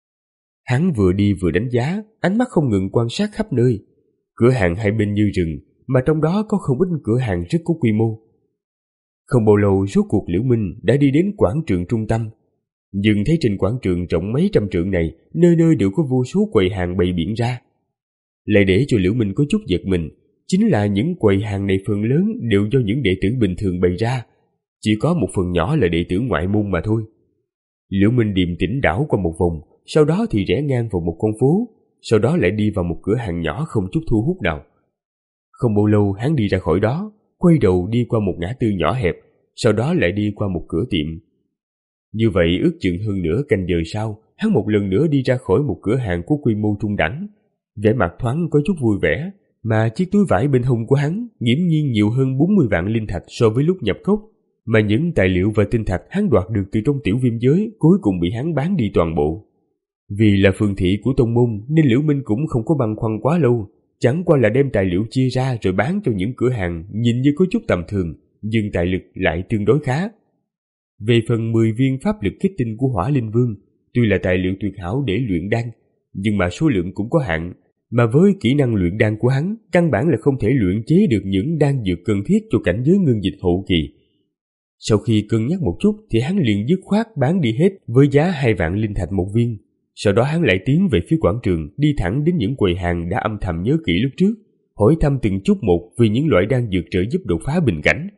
Hắn vừa đi vừa đánh giá, ánh mắt không ngừng quan sát khắp nơi. Cửa hàng hai bên như rừng, mà trong đó có không ít cửa hàng rất có quy mô. Không bao lâu rốt cuộc Liễu Minh đã đi đến quảng trường trung tâm. Nhưng thấy trên quảng trường rộng mấy trăm trượng này, nơi nơi đều có vô số quầy hàng bày biển ra. Lại để cho Liễu Minh có chút giật mình, chính là những quầy hàng này phần lớn đều do những đệ tử bình thường bày ra, chỉ có một phần nhỏ là đệ tử ngoại môn mà thôi. Liễu Minh điềm tĩnh đảo qua một vòng, sau đó thì rẽ ngang vào một con phố, sau đó lại đi vào một cửa hàng nhỏ không chút thu hút nào. Không bao lâu hắn đi ra khỏi đó, quay đầu đi qua một ngã tư nhỏ hẹp, sau đó lại đi qua một cửa tiệm. Như vậy ước chừng hơn nửa canh giờ sau, hắn một lần nữa đi ra khỏi một cửa hàng có quy mô trung đẳng. Vẻ mặt thoáng có chút vui vẻ, mà chiếc túi vải bên hông của hắn nghiễm nhiên nhiều hơn bốn mươi vạn linh thạch so với lúc nhập cốc, mà những tài liệu và tinh thạch hắn đoạt được từ trong tiểu viêm giới cuối cùng bị hắn bán đi toàn bộ. Vì là phường thị của tông môn nên Liễu Minh cũng không có băn khoăn quá lâu, chẳng qua là đem tài liệu chia ra rồi bán cho những cửa hàng nhìn như có chút tầm thường, nhưng tài lực lại tương đối khá. Về phần mười viên pháp lực kết tinh của Hỏa Linh Vương, tuy là tài liệu tuyệt hảo để luyện đan, nhưng mà số lượng cũng có hạn, mà với kỹ năng luyện đan của hắn, căn bản là không thể luyện chế được những đan dược cần thiết cho cảnh giới ngưng dịch hậu kỳ. Sau khi cân nhắc một chút thì hắn liền dứt khoát bán đi hết với giá hai vạn linh thạch một viên. Sau đó hắn lại tiến về phía quảng trường, đi thẳng đến những quầy hàng đã âm thầm nhớ kỹ lúc trước, hỏi thăm từng chút một vì những loại đan dược trợ giúp đột phá bình cảnh.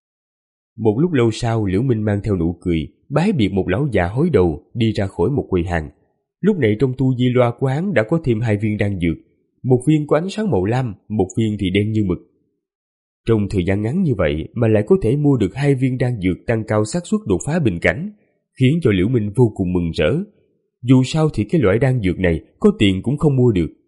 Một lúc lâu sau, Liễu Minh mang theo nụ cười, bái biệt một lão già hối đầu đi ra khỏi một quầy hàng. Lúc này trong tu di loa của hắn đã có thêm hai viên đan dược, một viên có ánh sáng màu lam, một viên thì đen như mực. Trong thời gian ngắn như vậy mà lại có thể mua được hai viên đan dược tăng cao xác suất đột phá bình cảnh, khiến cho Liễu Minh vô cùng mừng rỡ. Dù sao thì cái loại đan dược này có tiền cũng không mua được.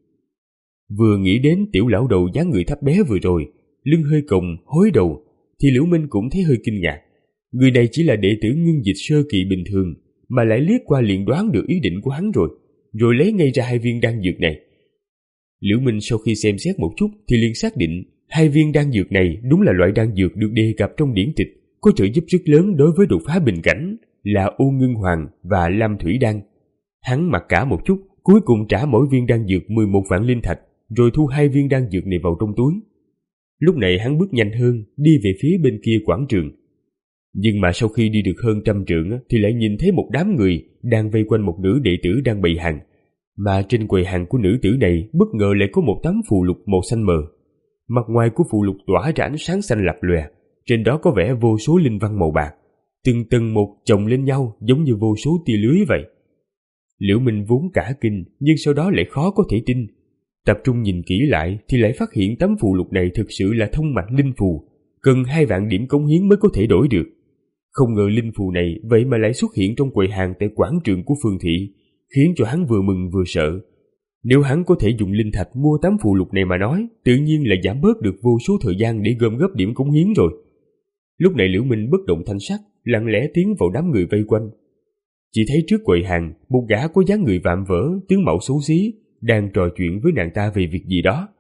Vừa nghĩ đến tiểu lão đầu dáng người thấp bé vừa rồi, lưng hơi còng, hối đầu, thì Liễu Minh cũng thấy hơi kinh ngạc. Người này chỉ là đệ tử ngưng dịch sơ kỳ bình thường, mà lại liếc qua liền đoán được ý định của hắn rồi, rồi lấy ngay ra hai viên đan dược này. Liễu Minh sau khi xem xét một chút thì liền xác định hai viên đan dược này đúng là loại đan dược được đề cập trong điển tịch, có trợ giúp rất lớn đối với đột phá bình cảnh, là U Ngưng Hoàng và Lam Thủy Đan. Hắn mặc cả một chút, cuối cùng trả mỗi viên đan dược mười một vạn linh thạch, rồi thu hai viên đan dược này vào trong túi. Lúc này hắn bước nhanh hơn, đi về phía bên kia quảng trường. Nhưng mà sau khi đi được hơn trăm trượng thì lại nhìn thấy một đám người đang vây quanh một nữ đệ tử đang bày hàng. Mà trên quầy hàng của nữ tử này bất ngờ lại có một tấm phù lục màu xanh mờ. Mặt ngoài của phù lục tỏa ra ánh sáng xanh lập lòe, trên đó có vẻ vô số linh văn màu bạc, từng tầng một chồng lên nhau giống như vô số tia lưới vậy. Liễu Minh vốn cả kinh, nhưng sau đó lại khó có thể tin. Tập trung nhìn kỹ lại thì lại phát hiện tấm phù lục này thực sự là thông mạch linh phù, cần hai vạn điểm cống hiến mới có thể đổi được. Không ngờ linh phù này vậy mà lại xuất hiện trong quầy hàng tại quảng trường của phường thị, khiến cho hắn vừa mừng vừa sợ. Nếu hắn có thể dùng linh thạch mua tấm phù lục này mà nói, tự nhiên là giảm bớt được vô số thời gian để gom góp điểm cống hiến rồi. Lúc này Liễu Minh bất động thanh sắc, lặng lẽ tiến vào đám người vây quanh. Chỉ thấy trước quầy hàng, một gã có dáng người vạm vỡ, tướng mạo xấu xí, đang trò chuyện với nàng ta về việc gì đó.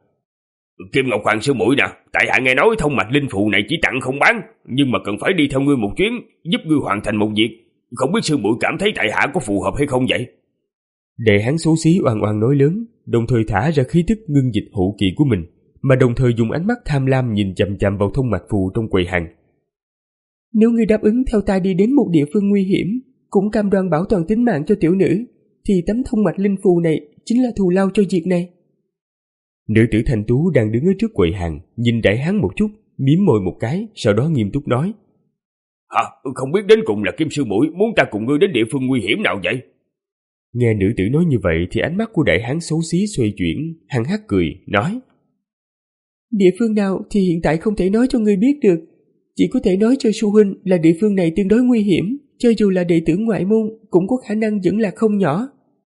Kim Ngọc Hoàng sư muội nè, tại hạ nghe nói thông mạch linh phù này chỉ tặng không bán, nhưng mà cần phải đi theo ngươi một chuyến, giúp ngươi hoàn thành một việc. Không biết sư muội cảm thấy tại hạ có phù hợp hay không vậy? Đệ hắn xấu xí oan oan nói lớn, đồng thời thả ra khí tức ngưng dịch hậu kỳ của mình, mà đồng thời dùng ánh mắt tham lam nhìn chằm chằm vào thông mạch phù trong quầy hàng. Nếu ngươi đáp ứng theo ta đi đến một địa phương nguy hiểm, cũng cam đoan bảo toàn tính mạng cho tiểu nữ, thì tấm thông mạch linh phù này chính là thù lao cho việc này. Nữ tử thanh tú đang đứng ở trước quầy hàng, nhìn đại hán một chút, mím môi một cái, sau đó nghiêm túc nói: Hả, không biết đến cùng là Kim sư muội muốn ta cùng ngươi đến địa phương nguy hiểm nào vậy? Nghe nữ tử nói như vậy thì ánh mắt của đại hán xấu xí xoay chuyển, hăng hắc cười, nói: Địa phương nào thì hiện tại không thể nói cho ngươi biết được, chỉ có thể nói cho sư huynh là địa phương này tương đối nguy hiểm, cho dù là đệ tử ngoại môn cũng có khả năng vẫn là không nhỏ.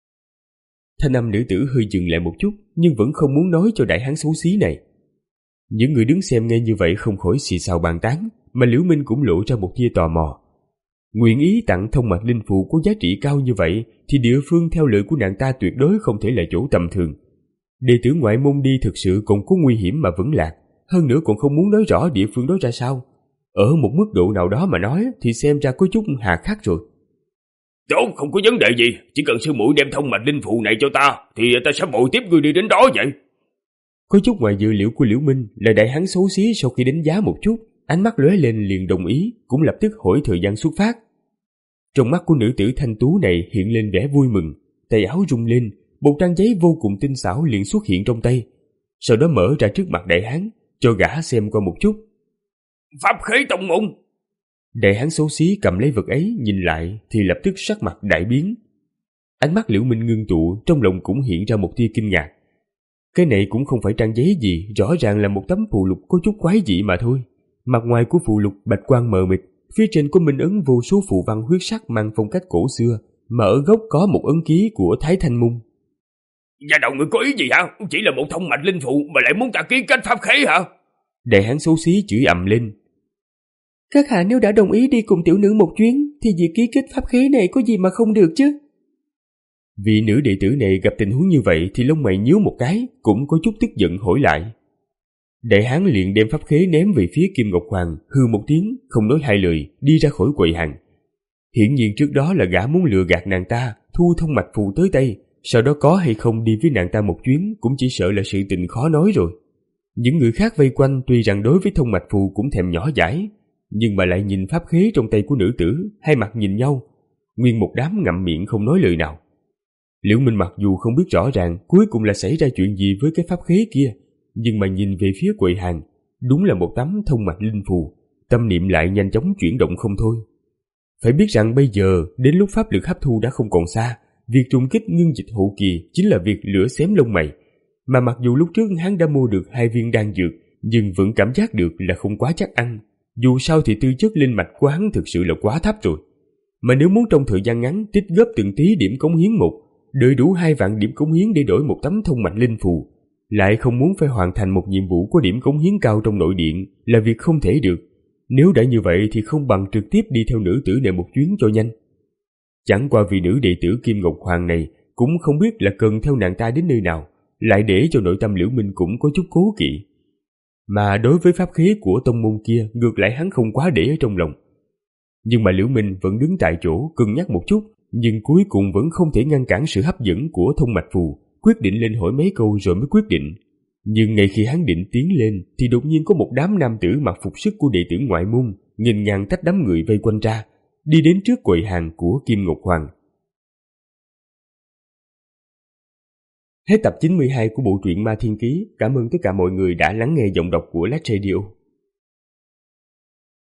Thanh âm nữ tử hơi dừng lại một chút, nhưng vẫn không muốn nói cho đại hán xấu xí này. Những người đứng xem nghe như vậy không khỏi xì xào bàn tán, mà Liễu Minh cũng lộ ra một tia tò mò. Nguyện ý tặng thông mạch linh phù có giá trị cao như vậy thì địa phương theo lời của nàng ta tuyệt đối không thể là chỗ tầm thường. Đệ tử ngoại môn đi thực sự còn có nguy hiểm mà vẫn lạc, hơn nữa còn không muốn nói rõ địa phương đó ra sao. Ở một mức độ nào đó mà nói thì xem ra có chút hà khắc rồi. Tốt, không có vấn đề gì, chỉ cần sư muội đem thông mạch linh phù này cho ta thì ta sẽ bồi tiếp ngươi đi đến đó vậy. Có chút ngoài dự liệu của Liễu Minh là đại hán xấu xí sau khi đánh giá một chút, ánh mắt lóe lên liền đồng ý, cũng lập tức hỏi thời gian xuất phát. Trong mắt của nữ tử thanh tú này hiện lên vẻ vui mừng, tay áo rung lên, một trang giấy vô cùng tinh xảo liền xuất hiện trong tay, sau đó mở ra trước mặt đại hán, cho gã xem qua một chút. Pháp khí tông môn. Đại hán xấu xí cầm lấy vật ấy nhìn lại thì lập tức sắc mặt đại biến. Ánh mắt Liễu Minh ngưng tụ, trong lòng cũng hiện ra một tia kinh ngạc. Cái này cũng không phải trang giấy gì, rõ ràng là một tấm phù lục có chút quái dị mà thôi. Mặt ngoài của phù lục bạch quang mờ mịt, phía trên có minh ấn vô số phù văn huyết sắc mang phong cách cổ xưa, mà ở gốc có một ấn ký của Thái Thanh Môn. Và đầu người có ý gì hả? Chỉ là một thông mạch linh phù mà lại muốn ta ký kết pháp khí hả? Đại hán xấu xí chửi ầm lên. Các hạ nếu đã đồng ý đi cùng tiểu nữ một chuyến thì việc ký kết pháp khí này có gì mà không được chứ? Vị nữ đệ tử này gặp tình huống như vậy thì lông mày nhíu một cái, cũng có chút tức giận hỏi lại. Đại hán liền đem pháp khí ném về phía Kim Ngọc Hoàng, hư một tiếng, không nói hai lời, đi ra khỏi quầy hàng. Hiển nhiên trước đó là gã muốn lừa gạt nàng ta, thu thông mạch phù tới tay, sau đó có hay không đi với nàng ta một chuyến cũng chỉ sợ là sự tình khó nói rồi. Những người khác vây quanh tuy rằng đối với thông mạch phù cũng thèm nhỏ dãi, nhưng mà lại nhìn pháp khí trong tay của nữ tử, hai mặt nhìn nhau, nguyên một đám ngậm miệng không nói lời nào. Liễu Minh mặc dù không biết rõ ràng cuối cùng là xảy ra chuyện gì với cái pháp khí kia, nhưng mà nhìn về phía quầy hàng, đúng là một tấm thông mạch linh phù, tâm niệm lại nhanh chóng chuyển động không thôi. Phải biết rằng bây giờ đến lúc pháp lực hấp thu đã không còn xa, việc trùng kích ngưng dịch hậu kỳ chính là việc lửa xém lông mày, mà mặc dù lúc trước hắn đã mua được hai viên đan dược, nhưng vẫn cảm giác được là không quá chắc ăn. Dù sao thì tư chất linh mạch của hắn thực sự là quá thấp rồi, mà nếu muốn trong thời gian ngắn tích góp từng tí điểm cống hiến một, đợi đủ hai vạn điểm cống hiến để đổi một tấm thông mạch linh phù, lại không muốn phải hoàn thành một nhiệm vụ có điểm cống hiến cao trong nội điện là việc không thể được. Nếu đã như vậy thì không bằng trực tiếp đi theo nữ tử này một chuyến cho nhanh. Chẳng qua vì nữ đệ tử Kim Ngọc Hoàng này cũng không biết là cần theo nàng ta đến nơi nào, lại để cho nội tâm Liễu Minh cũng có chút cố kỵ. Mà đối với pháp khí của tông môn kia ngược lại hắn không quá để ở trong lòng. Nhưng mà Liễu Minh vẫn đứng tại chỗ cân nhắc một chút, nhưng cuối cùng vẫn không thể ngăn cản sự hấp dẫn của thông mạch phù, quyết định lên hỏi mấy câu rồi mới quyết định. Nhưng ngay khi hắn định tiến lên thì đột nhiên có một đám nam tử mặc phục sức của đệ tử ngoại môn nghìn ngàn tách đám người vây quanh ra, đi đến trước quầy hàng của Kim Ngọc Hoàng. Hết tập chín mươi hai của bộ truyện Ma Thiên Ký. Cảm ơn tất cả mọi người đã lắng nghe giọng đọc của Lát Radio.